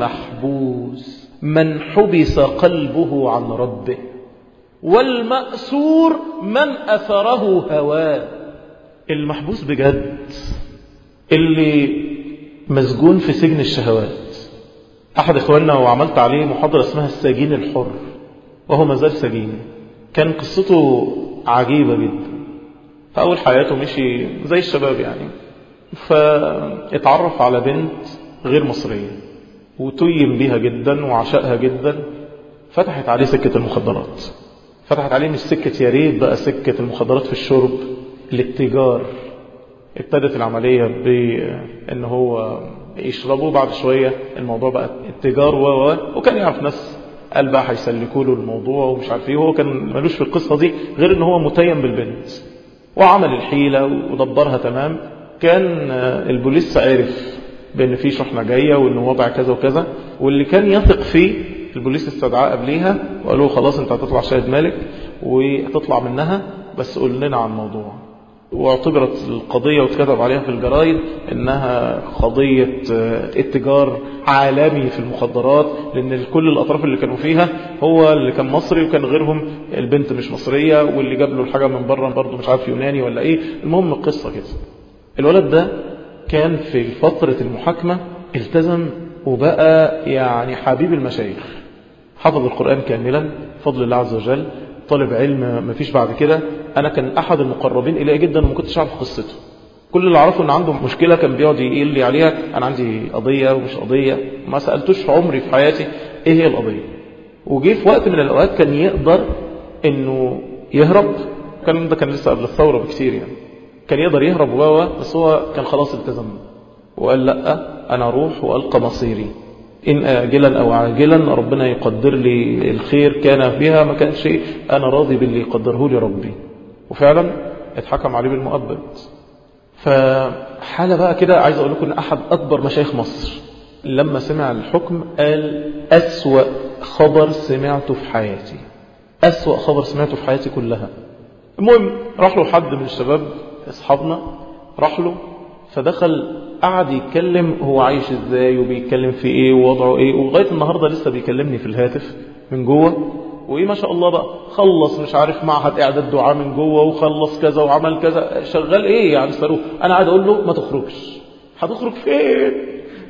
S1: المحبوس من حبس قلبه عن ربه، والمأسور من أثره هواه. المحبوس بجد اللي مسجون في سجن الشهوات. أحد إخواننا وعملت عليه محاضرة اسمها السجين الحر، وهو مازال سجين. كان قصته عجيبة جدا. فأول حياته مشي زي الشباب يعني، فاتعرف على بنت غير مصرية وتيم بيها جدا وعشقها جدا. فتحت عليه سكة المخدرات، فتحت عليه مش سكة يا ريت بقى سكة المخدرات في الشرب، الاتجار. ابتدت العملية بأن هو يشربه، بعد شوية الموضوع بقى التجار و وكان يعرف ناس قال بقى هيسلكوا له الموضوع ومش عارف ايه. هو كان ملوش في القصة دي غير ان هو متيم بالبنت، وعمل الحيلة ودبرها تمام. كان البوليس عارف بان في شحنة جاية وان وضع كذا وكذا، واللي كان يثق فيه البوليس استدعاه قبليها وقالوا خلاص انت هتطلع شاهد مالك وهتطلع منها، بس قول لنا عن الموضوع. واعتبرت القضية واتكتب عليها في الجرايد انها قضية اتجار عالمي في المخدرات، لان كل الاطراف اللي كانوا فيها هو اللي كان مصري وكان غيرهم البنت مش مصرية، واللي جاب له الحاجة من بره برضه مش عارف يوناني ولا ايه. المهم القصة كده. الولد ده كان في فترة المحاكمة التزم وبقى يعني حبيب المشايخ، حفظ القرآن كاملا بفضل الله عز وجل، طالب علم ما فيش بعد كده. أنا كان أحد المقربين إليه جدا وما كنتش أعرف قصته. كل اللي أعرفه أن عنده مشكلة كان بيقعد يقول لي عليها، أنا عندي قضية ومش قضية، ما سألتوش في عمري في حياتي إيه هي القضية. وجي في وقت من الأوقات كان يقدر أنه يهرب، كان ده كان لسه قبل الثورة بكثير يعني، كان يقدر يهرب وهو بس هو كان خلاص التزم وقال لأ أنا أروح وألقى مصيري، إن آجلا أو عاجلا ربنا يقدر لي الخير كان فيها، ما كان شيء أنا راضي باللي يقدره لي ربي. وفعلا اتحكم عليه بالمؤبد. فحالة بقى كده عايز أقول لكم أن أحد أكبر مشايخ مصر لما سمع الحكم قال أسوأ خبر سمعته في حياتي، أسوأ خبر سمعته في حياتي كلها. المهم راح له حد من الشباب أصحابنا، راح له فدخل قعد يتكلم هو عايش ازاي وبيتكلم في ايه ووضعه ايه، ولغايه النهارده لسه بيكلمني في الهاتف من جوه. وايه ما شاء الله بقى خلص مش عارف معهد اعداد دعاء من جوه وخلص كذا وعمل كذا، شغال ايه يعني صاروخ. انا قاعد اقول له ما تخرجش. هتخرج فين؟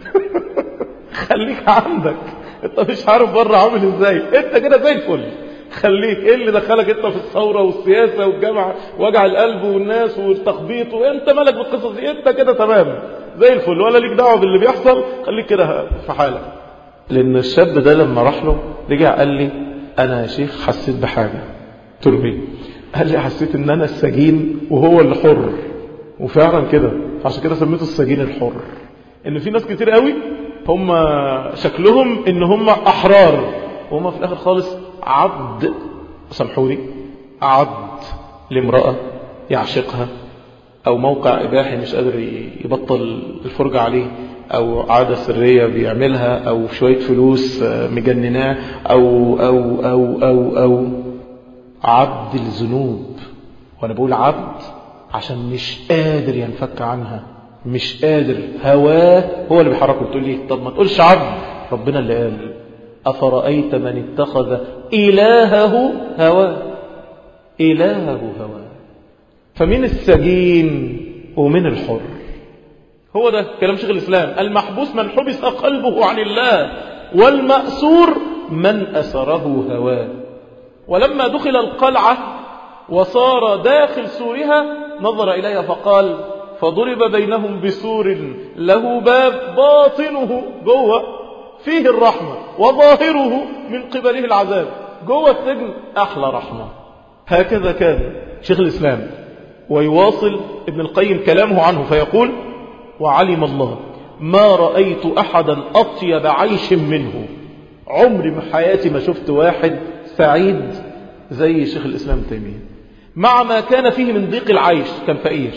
S1: خليك عندك، انت مش عارف بره عامل ازاي، انت كده زي الفل. خليك، ايه اللي دخلك انت في الثوره والسياسه والجامعه وجع القلب والناس والتخبيط، وانت مالك بالقصص دي؟ انت كده تمام زي الفل، ولا ليك دعوه باللي بيحصل، خليك كده في حالك. لان الشاب ده لما راح له رجع قال لي انا يا شيخ حسيت بحاجه. قلت له ايه؟ قال لي حسيت ان انا السجين وهو اللي حر. وفعلا كده، عشان كده سميته السجين الحر. ان في ناس كتير قوي هم شكلهم ان هم احرار، وهم في الاخر خالص عبد، سامحوني، عبد لامرأة يعشقها، او موقع اباحي مش قادر يبطل الفرجة عليه، او عادة سرية بيعملها، او شوية فلوس مجنناه، او او او او او عبد الذنوب. وانا بقول عبد عشان مش قادر ينفك عنها، مش قادر، هواه هو اللي بيحركه. تقول لي طب ما تقولش عبد، ربنا اللي قال أفرأيت من اتخذ إلهه هواه، إلهه هواه. فمن السجين ومن الحر؟ هو ده كلام شيخ الإسلام. المحبوس من حبس قلبه عن الله، والمأسور من أسره هواه. ولما دخل القلعة وصار داخل سورها نظر إليها فقال فضرب بينهم بسور له باب باطنه جوه فيه الرحمة وظاهره من قبله العذاب. جوه السجن أحلى رحمة. هكذا كان شيخ الإسلام. ويواصل ابن القيم كلامه عنه فيقول وعلم الله ما رأيت أحدا أطيب عيش منه. عمري من حياتي ما شفت واحد سعيد زي شيخ الإسلام تيمية، مع ما كان فيه من ضيق العيش. كان فقير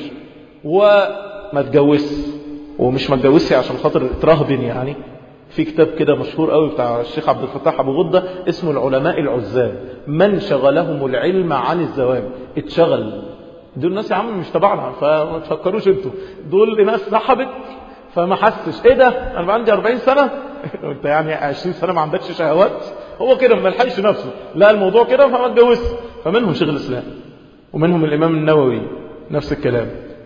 S1: وما تجوز، ومش ما تجوزش عشان خاطر ترهبن يعني. في كتاب كده مشهور قوي بتاع الشيخ عبد الفتاح أبو غدة اسمه العلماء العزاب، من شغلهم العلم عن الزواج. اتشغل، دول ناس يا عم مش تبعنا فما تفكروش انتوا، دول ناس سحبت فما حسش ايه ده انا بقى عندي أربعين سنة انت يعني عشرين سنة ما عندكش شهوات. هو كده ما لحقش نفسه، لا الموضوع كده فما اتجوزش. فمنهم شيخ الإسلام ومنهم الإمام النووي نفس الكلام.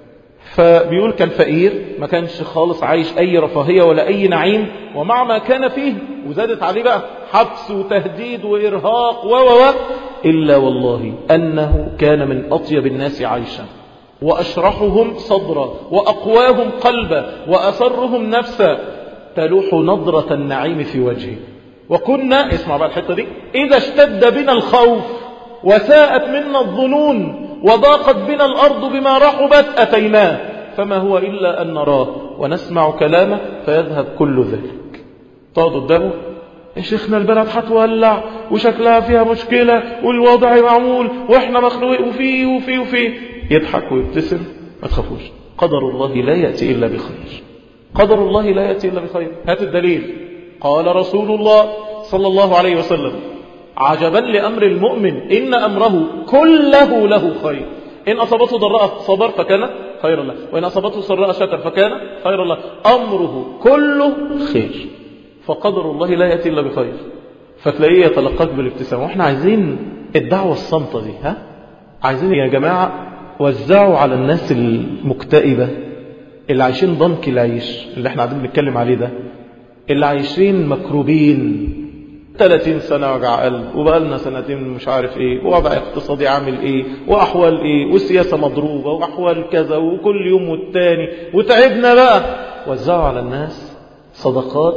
S1: فبيقول كان فقير، ما كانش خالص عايش أي رفاهية ولا أي نعيم، ومع ما كان فيه وزادت عليه بقى حبس وتهديد وإرهاق و و إلا والله أنه كان من أطيب الناس عيشا، وأشرحهم صدرا، وأقواهم قلبا، وأسرهم نفسا، تلوح نظرة النعيم في وجهه. وكنا، اسمع بقى الحتة دي، إذا اشتد بنا الخوف وساءت منا الظنون وضاقت بنا الأرض بما رحبت أتيناه، فما هو إلا أن نراه ونسمع كلامه فيذهب كل ذلك. تقعد قدامه يا شيخنا البلد هتولع وشكلها فيها مشكلة والوضع معمول وإحنا مخلوق وفيه وفيه وفيه، يضحك ويبتسم. ما تخافوش، قدر الله لا يأتي إلا بخير، قدر الله لا يأتي إلا بخير. هات الدليل. قال رسول الله صلى الله عليه وسلم عجبا لأمر المؤمن إن أمره كله له خير، إن أصابته ضراء صبر فكان خير له، وإن أصابته سراء شكر فكان خير له. أمره كله خير، فقدر الله لا يأتي إلا بخير. فتلاقيه يتلقاك بالابتسامة. وإحنا عايزين الدعوة الصامتة دي، ها عايزين يا جماعة وزعوا على الناس المكتئبة اللي عايشين ضنك العيش اللي احنا قاعدين بنتكلم عليه ده، اللي عايشين مكروبين ثلاثين سنة وجع قلب، وبقى لنا سنتين مش عارف ايه، ووضع اقتصادي عامل ايه، واحوال ايه، والسياسة مضروبة، واحوال كذا، وكل يوم والتاني، وتعبنا بقى. وزعوا على الناس صدقات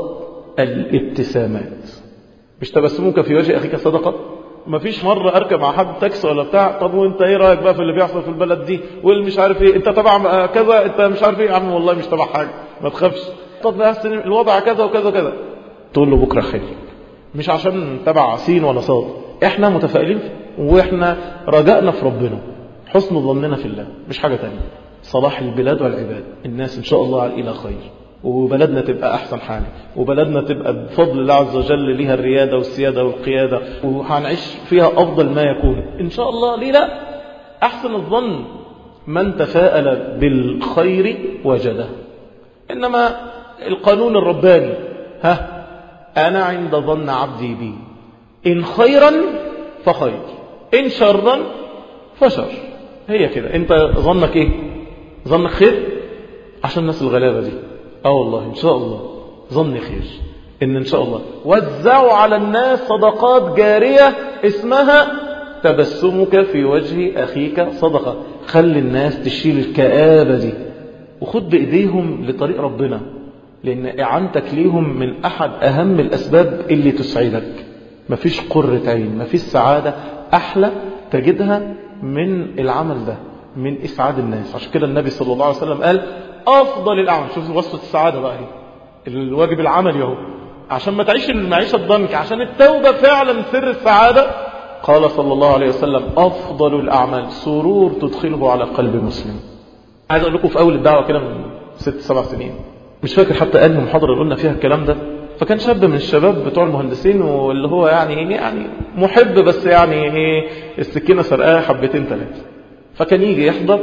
S1: الابتسامات. مش تبسمك في وجه اخيك صدقة. ما فيش مرة اركب مع حد تاكسي ولا بتاع، طب وانت ايه رايك بقى في اللي بيحصل في البلد دي واللي مش عارف ايه، انت تبع كذا، انت مش عارف ايه. يا عم والله مش تبع حاجة، ما تخافش، طب بس الوضع كذا وكذا وكذا. تقول له بكرة خير، مش عشان تبع سين ولا صاد، احنا متفائلين واحنا رجائنا في ربنا، حسن ظننا في الله، مش حاجة تانية. صلاح البلاد والعباد، الناس ان شاء الله الى خير، وبلدنا تبقى احسن حال، وبلدنا تبقى بفضل الله عز وجل لها الريادة والسيادة والقيادة، وهنعيش فيها افضل ما يكون ان شاء الله. ليه لا؟ احسن الظن من تفاءل بالخير وجده. انما القانون الرباني، ها أنا عند ظن عبدي بي، إن خيرا فخير، إن شرا فشر. هي كده. أنت ظنك إيه؟ ظنك خير عشان الناس الغلابة دي. آه والله إن شاء الله ظني خير ان ان شاء الله وزعوا على الناس صدقات جارية اسمها تبسمك في وجه اخيك صدقة. خلي الناس تشيل الكآبة دي وخد بايديهم لطريق ربنا، لان اعانتك ليهم من احد اهم الاسباب اللي تسعدك. مفيش قرة عين، مفيش سعادة احلى تجدها من العمل ده، من اسعاد الناس. عشان كده النبي صلى الله عليه وسلم قال افضل الاعمال، شوف وصفة السعادة بقى هي الواجب العملي اهو، عشان ما تعيش المعيشة الضنك، عشان التوبة فعلا سر السعادة. قال صلى الله عليه وسلم افضل الاعمال سرور تدخله على قلب مسلم. عايز اقول لكم في اول الدعوة كده من ست سبع سنين، مش فاكر حتى قال محاضرة اللي قلنا فيها الكلام ده، فكان شاب من الشباب بتوع المهندسين واللي هو يعني يعني محب بس يعني ايه السكينة سرقاه حبتين ثلاثة، فكان يجي يحضر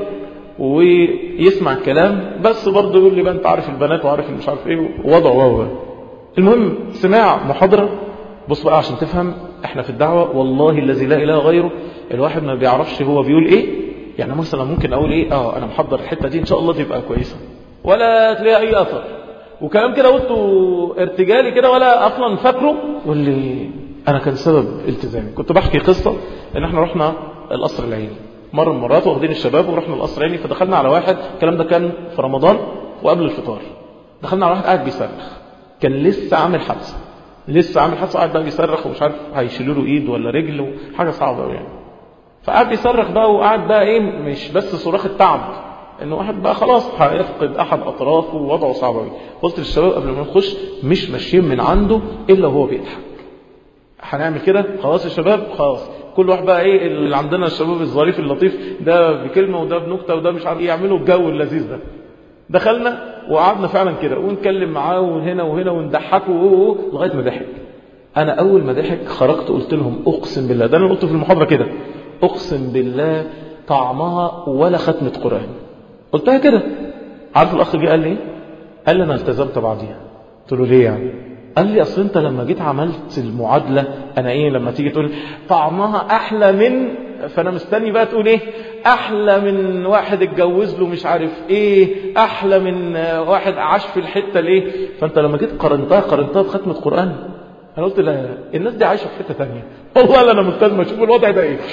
S1: ويسمع الكلام بس برضه يقول لي بقى انت عارف البنات وعارف مش عارف ايه ووضعه وهو. المهم سمع محاضرة. بص بقى عشان تفهم احنا في الدعوة والله الذي لا اله غيره الواحد ما بيعرفش هو بيقول ايه. يعني مثلا ممكن اقول ايه اه انا محضر الحتة دي ان شاء الله تبقى كويسة ولا تلاقي اي اثر وكلام كده قلته ارتجالي كده ولا اصلا فاكره. واللي انا كان سبب التزامي كنت بحكي قصة ان احنا رحنا القصر العيني مرة من مرات واخدين الشباب ورحنا القصر العيني، فدخلنا على واحد الكلام ده كان في رمضان وقبل الفطار، دخلنا على واحد قاعد بيصرخ، كان لسه عامل حادثة لسه عامل حادثة قاعد بقى بيصرخ ومش عارف هيشيلوا له ايد ولا رجل وحاجة صعبة قوي يعني. فقعد بيصرخ بقى وقعد بقى ايه مش بس صراخ التعب انه واحد بقى خلاص هيفقد احد اطرافه ووضعه صعب قوي. قلت للشباب قبل ما نخش مش ماشيين من عنده الا وهو بيضحك، هنعمل كده خلاص يا شباب خلاص كل واحد بقى ايه اللي عندنا الشباب الظريف اللطيف ده بكلمة وده بنكتة وده مش عارف ايه يعملوا الجو اللذيذ ده. دخلنا وقعدنا فعلا كده ونكلم معاه وهنا وهنا ونضحكه لغاية ما ضحك. انا اول ما ضحك خرجت قلت لهم اقسم بالله، ده انا قلت في المحاضرة كده، اقسم بالله طعمها ولا ختمة قرآن. قلتها كده. عارف الاخ جه قال لي قال لي انا التزمت بعديها. قلت له ليه يعني؟ قال لي اصل انت لما جيت عملت المعادلة انا ايه لما تيجي تقول طعمها احلى من، فانا مستني بقى تقول ايه احلى من واحد اتجوز له مش عارف ايه، احلى من واحد عاش في الحتة ليه. فانت لما جيت قارنتها قارنتها بختمة قرآن. انا قلت لا الناس دي عايشة في حتة تانية والله انا مستني اشوف الوضع ده ايه.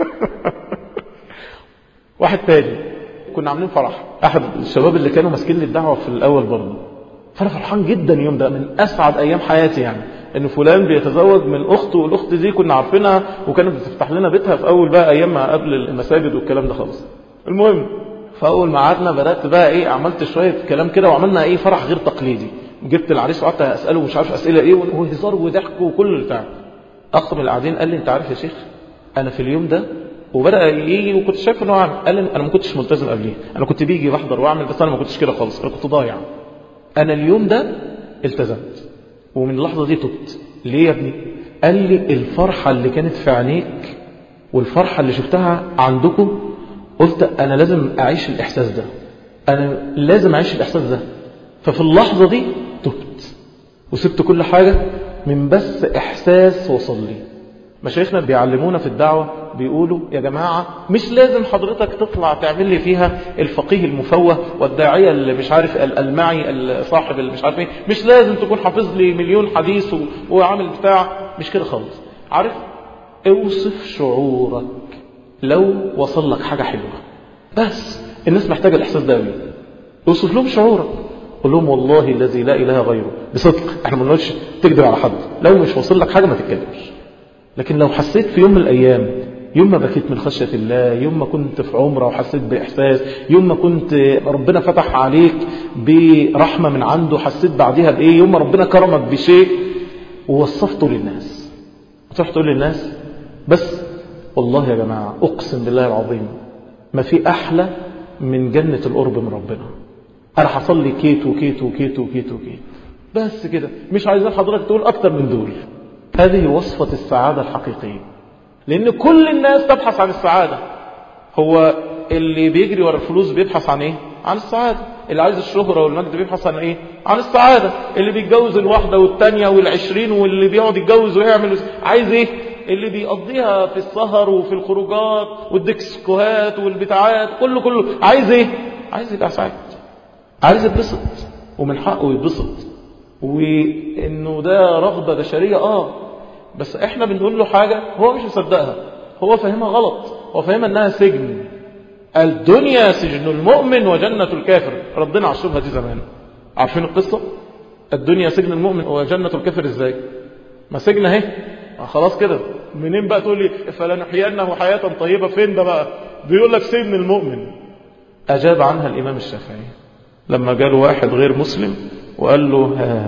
S1: واحد تاني كنا عاملين فرح احد الشباب اللي كانوا ماسكين لي الدعوة في الاول برضه، فانا فرحان جدا اليوم ده من اسعد ايام حياتي يعني ان فلان بيتزوج من اخته والاخت دي كنا عارفينها وكانت بتفتح لنا بيتها في اول بقى ايام ما قبل المساجد والكلام ده خالص. المهم فاول ما قعدنا بدات بقى ايه عملت شويه كلام كده وعملنا ايه فرح غير تقليدي، جبت العريس وقعدت اساله مش عارف اسئله ايه وهزار وضحك وكل البتاع. اخ من القاعدين قال لي انت عارف يا شيخ انا في اليوم ده وبدا يجي وكنت شايف انه عامل، قال لي انا ما كنتش ملتزم قبليه، انا كنت بيجي بحضر واعمل بس انا ما كنتش كده خالص، انا كنت ضايع. انا اليوم ده التزمت ومن اللحظه دي تبت. ليه يا ابني؟ قال لي الفرحه اللي كانت في عينيك والفرحه اللي شفتها عندكم قلت انا لازم اعيش الاحساس ده، انا لازم اعيش الاحساس ده. ففي اللحظه دي تبت وسبت كل حاجه من بس احساس وصل لي. مشايخنا بيعلمونا في الدعوة بيقولوا يا جماعة مش لازم حضرتك تطلع تعمل لي فيها الفقيه المفوه والداعية اللي مش عارف المعي صاحب اللي مش عارف ايه، مش لازم تكون حافظ لي مليون حديث وعامل بتاع، مش كده خالص. عارف اوصف شعورك لو وصل لك حاجة حلوة، بس الناس محتاجة الاحساس ده قوي. اوصف لهم شعورك، قول لهم والله الذي لا اله غيره بصدق، احنا ما بنقولش تكذب على حد، لو مش وصل لك حاجة ما تتكلمش. لكن لو حسيت في يوم من الأيام، يوم ما بكيت من خشية الله، يوم ما كنت في عمره وحسيت بإحساس، يوم ما كنت ربنا فتح عليك برحمة من عنده حسيت بعدها بإيه، يوم ما ربنا كرمك بشيء ووصفته للناس تروح تقول للناس. بس والله يا جماعة أقسم بالله العظيم ما في أحلى من جنة القرب من ربنا. أنا حصل لي كيت وكيت وكيت وكيت وكيت بس كده، مش عايزين حضرتك تقول أكتر من دول. هذه وصفة السعادة الحقيقية، لأن كل الناس تبحث عن السعادة. هو اللي بيجري ورا الفلوس بيبحث عن إيه؟ عن السعادة. اللي عايز الشهرة والمجد بيبحث عن إيه؟ عن السعادة. اللي بيتجوز الواحدة والتانية والعشرين واللي بيقعد يتجوز ويعمل عايز إيه؟ اللي بيقضيها في السهر وفي الخروجات والديسكوهات والبتاعات كله كله عايز إيه؟ عايز يبقى سعيد، عايز يتبسط، ومن حقه يتبسط. وإنه ده رغبة بشرية آه بس إحنا بنقول له حاجة هو مش مصدقها، هو فاهمها غلط، هو فاهمها أنها سجن. الدنيا سجن المؤمن وجنة الكافر. ردنا على الشبهة دي زمان، عارفين القصة؟ الدنيا سجن المؤمن وجنة الكافر إزاي؟ ما سجن اهي خلاص كده. منين بقى تقول لي فلنحيينه حياة طيبة؟ فين ده بقى؟ بيقول لك سجن المؤمن. أجاب عنها الإمام الشافعي لما جاله واحد غير مسلم وقال له ها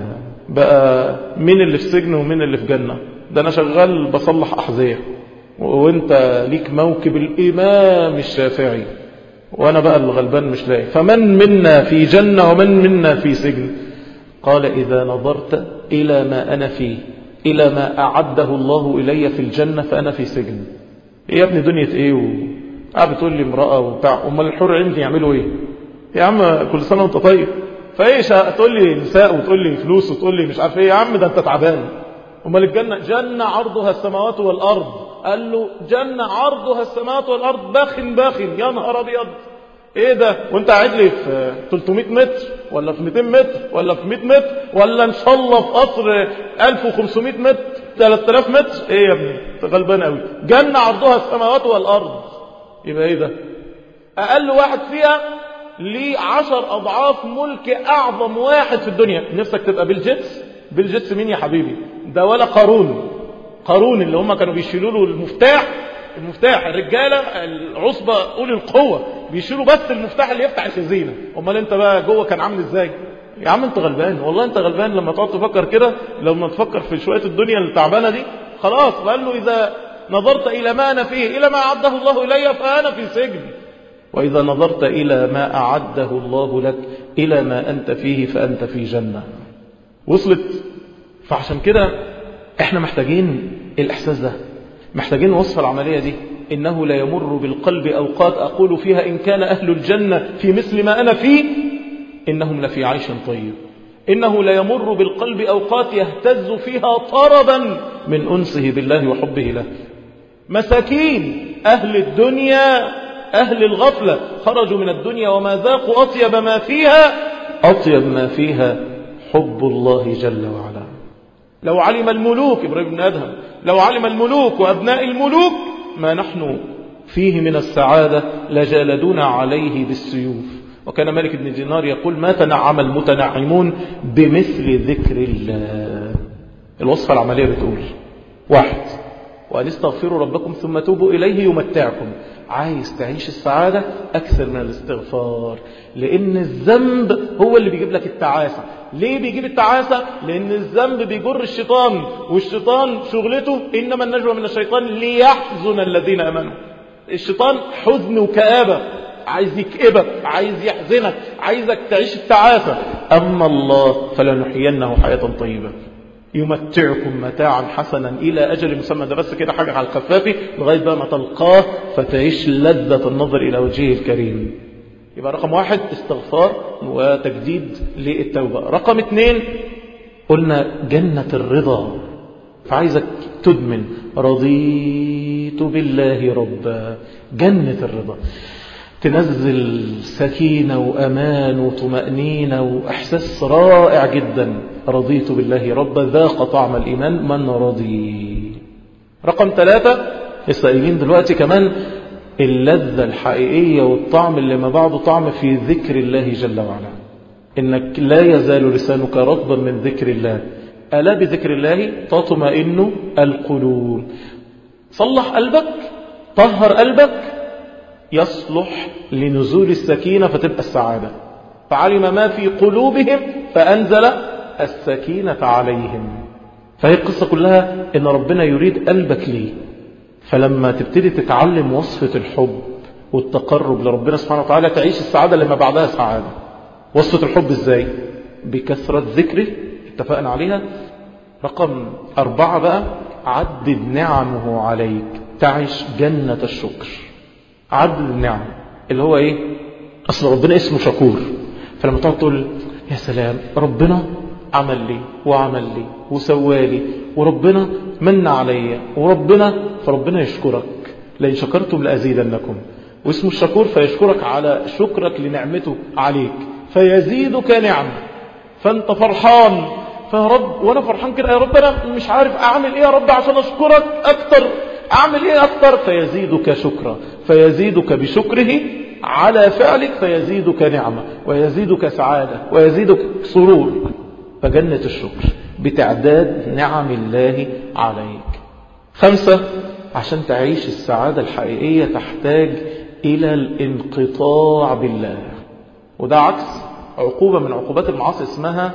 S1: بقى مين اللي في سجن ومين اللي في جنة؟ ده أنا شغال بصلح أحذية وانت ليك موكب الإمام الشافعي وانا بقى الغلبان مش لاقي، فمن منا في جنة ومن منا في سجن؟ قال إذا نظرت إلى ما أنا فيه، إلى ما أعده الله إلي في الجنة، فأنا في سجن. إيه يا ابني دنيا إيه؟ وقاعد بتقول لي امرأة وبتاع، أمال الحور عندي يعملوا إيه؟ يا عم كل سنة وانت طيب. فإيش تقول لي نساء وتقول لي فلوس وتقول لي مش عارف إيه؟ يا عم ده أنت تعبان. أمال الجنة جنة عرضها السماوات والأرض. قال له جنة عرضها السماوات والأرض باخن باخن. يا نهار أبيض ايه ده؟ وانت قاعد لي في ثلاثمائة متر ولا في مئتين متر ولا في مئة متر ولا ان شاء الله في قصر ألف وخمسمائة متر ثلاثة آلاف متر؟ ايه يا ابني انت غلبان قوي. جنة عرضها السماوات والأرض. يبقى ايه ده؟ اقل واحد فيها ليه عشر اضعاف ملك اعظم واحد في الدنيا. نفسك تبقى بيل جيتس؟ بيل جيتس مين يا حبيبي؟ ده ولا قارون. قارون اللي هم كانوا بيشيلوا له المفتاح، المفتاح الرجالة العصبة أولي القوة بيشيلوا بس المفتاح اللي يفتح الخزينة. امال انت بقى جوه كان عامل ازاي؟ يا عم انت غلبان والله، انت غلبان لما تقعد تفكر كده. لما تفكر في شوية الدنيا التعبانة دي خلاص. قال له إذا نظرت إلى ما أنا فيه، إلى ما أعده الله إلي، فأنا في سجن. وإذا نظرت إلى ما أعده الله لك، إلى ما أنت فيه، فأنت في جنة. وصلت؟ فعشان كده احنا محتاجين الإحساس ده، محتاجين وصف العملية دي. إنه لا يمر بالقلب أوقات أقول فيها إن كان أهل الجنة في مثل ما أنا فيه إنهم لفي عيش طيب. إنه لا يمر بالقلب أوقات يهتز فيها طربا من أنسه بالله وحبه له. مساكين أهل الدنيا، أهل الغفلة، خرجوا من الدنيا وما ذاقوا أطيب ما فيها، أطيب ما فيها حب الله جل وعلا. لو علم الملوك، إبراهيم بن أدهم، لو علم الملوك وأبناء الملوك ما نحن فيه من السعادة لجالدونا عليه بالسيوف. وكان مالك بن دينار يقول ما تنعم المتنعمون بمثل ذكر الله. الوصفة العملية بتقول واحد، وأن استغفروا ربكم ثم توبوا إليه يمتعكم. عايز تعيش السعادة أكثر من الاستغفار، لأن الذنب هو اللي بيجيب لك التعاسة. ليه بيجيب التعاسة؟ لأن الذنب بيجر الشيطان، والشيطان شغلته إنما النجوى من الشيطان ليحزن الذين أمنوا. الشيطان حزن وكآبة، عايز يكئبك، عايز يحزنك، عايزك تعيش التعاسة. أما الله فلنحيينه حياة طيبة يمتعكم متاعا حسنا إلى أجل مسمى. ده بس كده حاجة على الخفافي لغاية بقى ما تلقاه فتعيش لذة النظر إلى وجهه الكريم. يبقى رقم واحد استغفار وتجديد للتوبة. رقم اثنين قلنا جنة الرضا، فعايزك تدمن رضيت بالله ربا. جنة الرضا تنزل سكينة وأمان وطمأنينة وإحساس رائع جدا. رضيت بالله ربا ذاق طعم الإيمان من رضي. رقم ثلاثة لسه قايلين دلوقتي كمان اللذة الحقيقية والطعم اللي ما بعده طعم في ذكر الله جل وعلا. إنك لا يزال لسانك رطبا من ذكر الله. ألا بذكر الله تطمئن القلوب. صلح قلبك، طهر قلبك، يصلح لنزول السكينة فتبقى السعادة. فعلم ما في قلوبهم فأنزل السكينة عليهم. فهي القصة كلها إن ربنا يريد قلبك ليه. فلما تبتدي تتعلم وصفة الحب والتقرب لربنا سبحانه وتعالى تعيش السعادة لما بعدها سعادة. وصفة الحب ازاي؟ بكثرة ذكره اتفقنا عليها. رقم أربعة بقى عدد نعمه عليك تعيش جنة الشكر. عدد النعم اللي هو ايه؟ اصل ربنا اسمه شكور. فلما تقعد تقول يا سلام ربنا عمل لي وعمل لي وسوالي وربنا من علي وربنا، فربنا يشكرك. لئن شكرتم لأزيدنكم. واسمه الشكور فيشكرك على شكرك لنعمته عليك فيزيدك نعمة. فانت فرحان فيا رب وانا فرحان كده يا رب انا مش عارف اعمل ايه يا رب عشان اشكرك اكتر، اعمل ايه اكتر؟ فيزيدك شكرا، فيزيدك بشكره على فعلك، فيزيدك نعمة ويزيدك سعادة ويزيدك سرور. فجنة الشكر بتعداد نعم الله عليك. خمسة، عشان تعيش السعادة الحقيقية تحتاج إلى الانقطاع بالله، وده عكس عقوبة من عقوبات المعاصي اسمها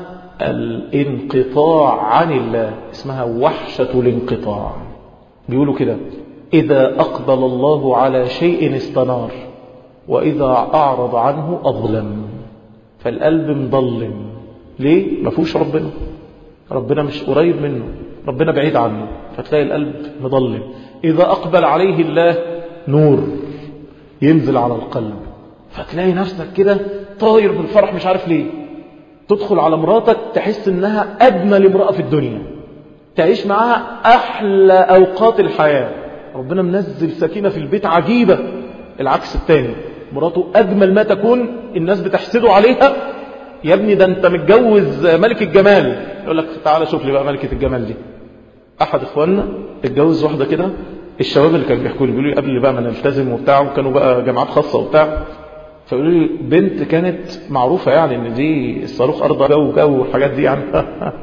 S1: الانقطاع عن الله، اسمها وحشة الانقطاع. بيقولوا كده: إذا أقبل الله على شيء استنار، وإذا أعرض عنه أظلم. فالقلب مظلم ليه؟ ما فيهوش ربنا، ربنا مش قريب منه، ربنا بعيد عنه، فتلاقي القلب مظلم. إذا أقبل عليه الله نور ينزل على القلب، فتلاقي نفسك كده طاير بالفرح مش عارف ليه. تدخل على مراتك تحس انها أجمل امرأة في الدنيا، تعيش معها أحلى أوقات الحياة، ربنا منزل سكينة في البيت عجيبة. العكس التاني، مراته أجمل ما تكون، الناس بتحسده عليها، يا ابني ده انت متجوز ملك الجمال، يقول لك تعالى شوف لي بقى ملكة الجمال دي. أحد إخواننا اتجوز واحدة كده، الشباب اللي كانوا بيحكوا لي بيقولوا لي قبل بقى ما نلتزم وبتاع، وكانوا بقى جامعات خاصة وبتاع، فيقولوا لي بنت كانت معروفة يعني ان دي الصاروخ أرض جو جو والحاجات دي يعني.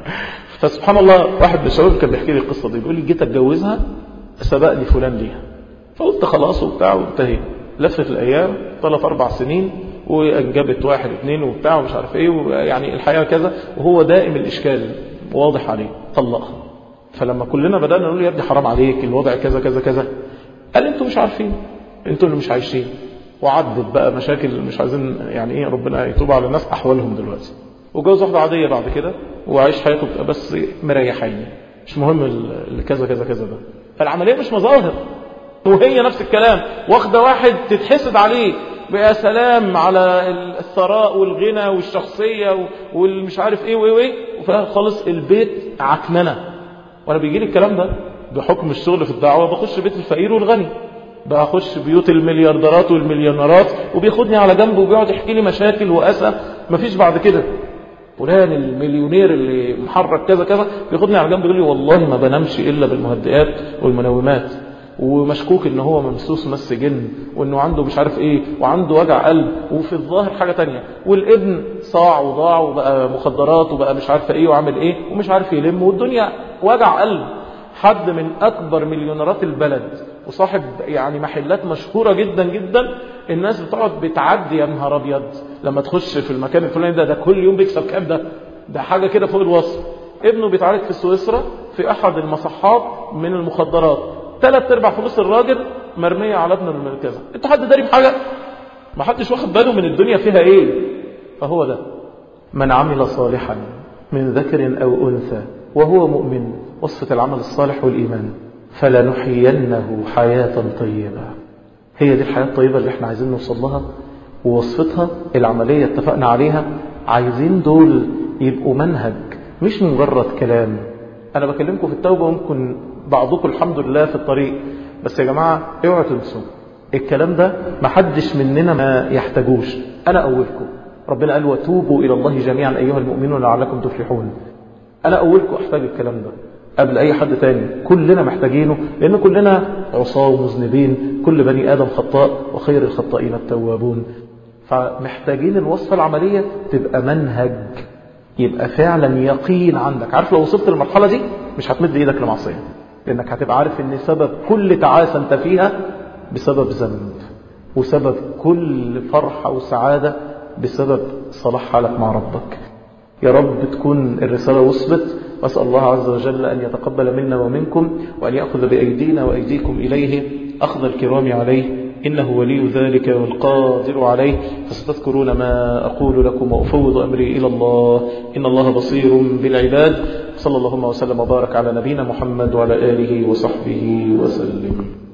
S1: فسبحان الله، واحد من الشباب كان بيحكي لي القصة دي، بيقول لي جيت اتجوزها سبقني فلان ليها، فقلت خلاص وبتاع وانتهي. لفت الأيام ثلاث أربع سنين وانجبت واحد اثنين وبتاع ومش عارف ايه، ويعني الحياة كذا، وهو دائم الإشكال واضح عليه، طلقها. فلما كلنا بدأنا نقول يا ابني حرام عليك الوضع كذا كذا كذا، قال انتوا مش عارفين، انتوا اللي مش عايشين. وعدت بقى مشاكل مش عايزين يعني ايه، ربنا يتوب على الناس أحوالهم دلوقتي، وجوز واحدة عادية بعد كده وعايش حياته بس مريحين، مش مهم اللي كذا كذا كذا ده. فالعملية مش مظاهر. وهي نفس الكلام، واخدة واحد تتحسد عليه بقى سلام على الثراء والغنى والشخصية والمش عارف ايه وايه وايه، وفي خالص البيت عكننة. وانا بيجي لي الكلام ده بحكم الشغل في الدعوة، بخش بيت الفقير والغني، بخش بيوت الملياردرات والمليونيرات، وبياخدني على جنب وبيقعد يحكي لي مشاكل وأسى، مفيش بعد كده. فلان المليونير اللي محرك كذا كذا بياخدني على جنب يقول لي والله ما بنامش إلا بالمهدئات والمنومات، ومشكوك ان هو ممسوس مس جن، وانه عنده مش عارف ايه، وعنده وجع قلب، وفي الظاهر حاجة تانية، والابن صاع وضاع وبقى مخدرات وبقى مش عارف ايه وعمل ايه ومش عارف يلم، والدنيا وجع قلب. حد من اكبر مليونيرات البلد وصاحب يعني محلات مشهورة جدا جدا، الناس بتقعد بتعدي يا نهار ابيض لما تخش في المكان الفلاني ده، ده كل يوم بيكسب كام، ده ده حاجة كده فوق الوصف. ابنه بيتعالج في سويسرا في احد المصحات من المخدرات، ثلاث ارباع فلوس الراجل مرمية على ابن المركزة. انت حد داري بحاجة؟ ما حدش واخد باله من الدنيا فيها ايه. فهو ده من عمل صالحا من ذكر او انثى وهو مؤمن، وصفة العمل الصالح والإيمان، فلنحيينه حياة طيبة. هي دي الحياة الطيبة اللي احنا عايزين نوصل لها، ووصفتها العملية اتفقنا عليها. عايزين دول يبقوا منهج مش مجرد كلام. أنا بكلمكم في التوبة وممكن بعضكم الحمد لله في الطريق، بس يا جماعة اوعوا تنسوا الكلام ده، محدش مننا ما يحتاجوش. أنا أولكم، ربنا قال وتوبوا إلى الله جميعا أيها المؤمنون لعلكم تفلحون. أنا أولكم أحتاج الكلام ده قبل أي حد تاني، كلنا محتاجينه، لأن كلنا عصاة ومذنبين، كل بني آدم خطاء وخير الخطائين التوابون. فمحتاجين الوصفة العملية تبقى منهج، يبقى فعلا يقين عندك. عارف لو وصلت للمرحلة دي مش هتمد إيدك لمعصية، لأنك هتبقى عارف إن سبب كل تعاسة أنت فيها بسبب ذنب، وسبب كل فرحة وسعادة بسبب صلاح حالك مع ربك. يا رب تكون الرسالة وصلت، وأسأل الله عز وجل أن يتقبل منا ومنكم، وأن يأخذ بأيدينا وأيديكم إليه أخذ الكرام عليه، إنه ولي ذلك والقادر عليه. فستذكرون ما أقول لكم وأفوض أمري إلى الله، إن الله بصير بالعباد. صلى الله وسلم وبارك على نبينا محمد وعلى آله وصحبه وسلم.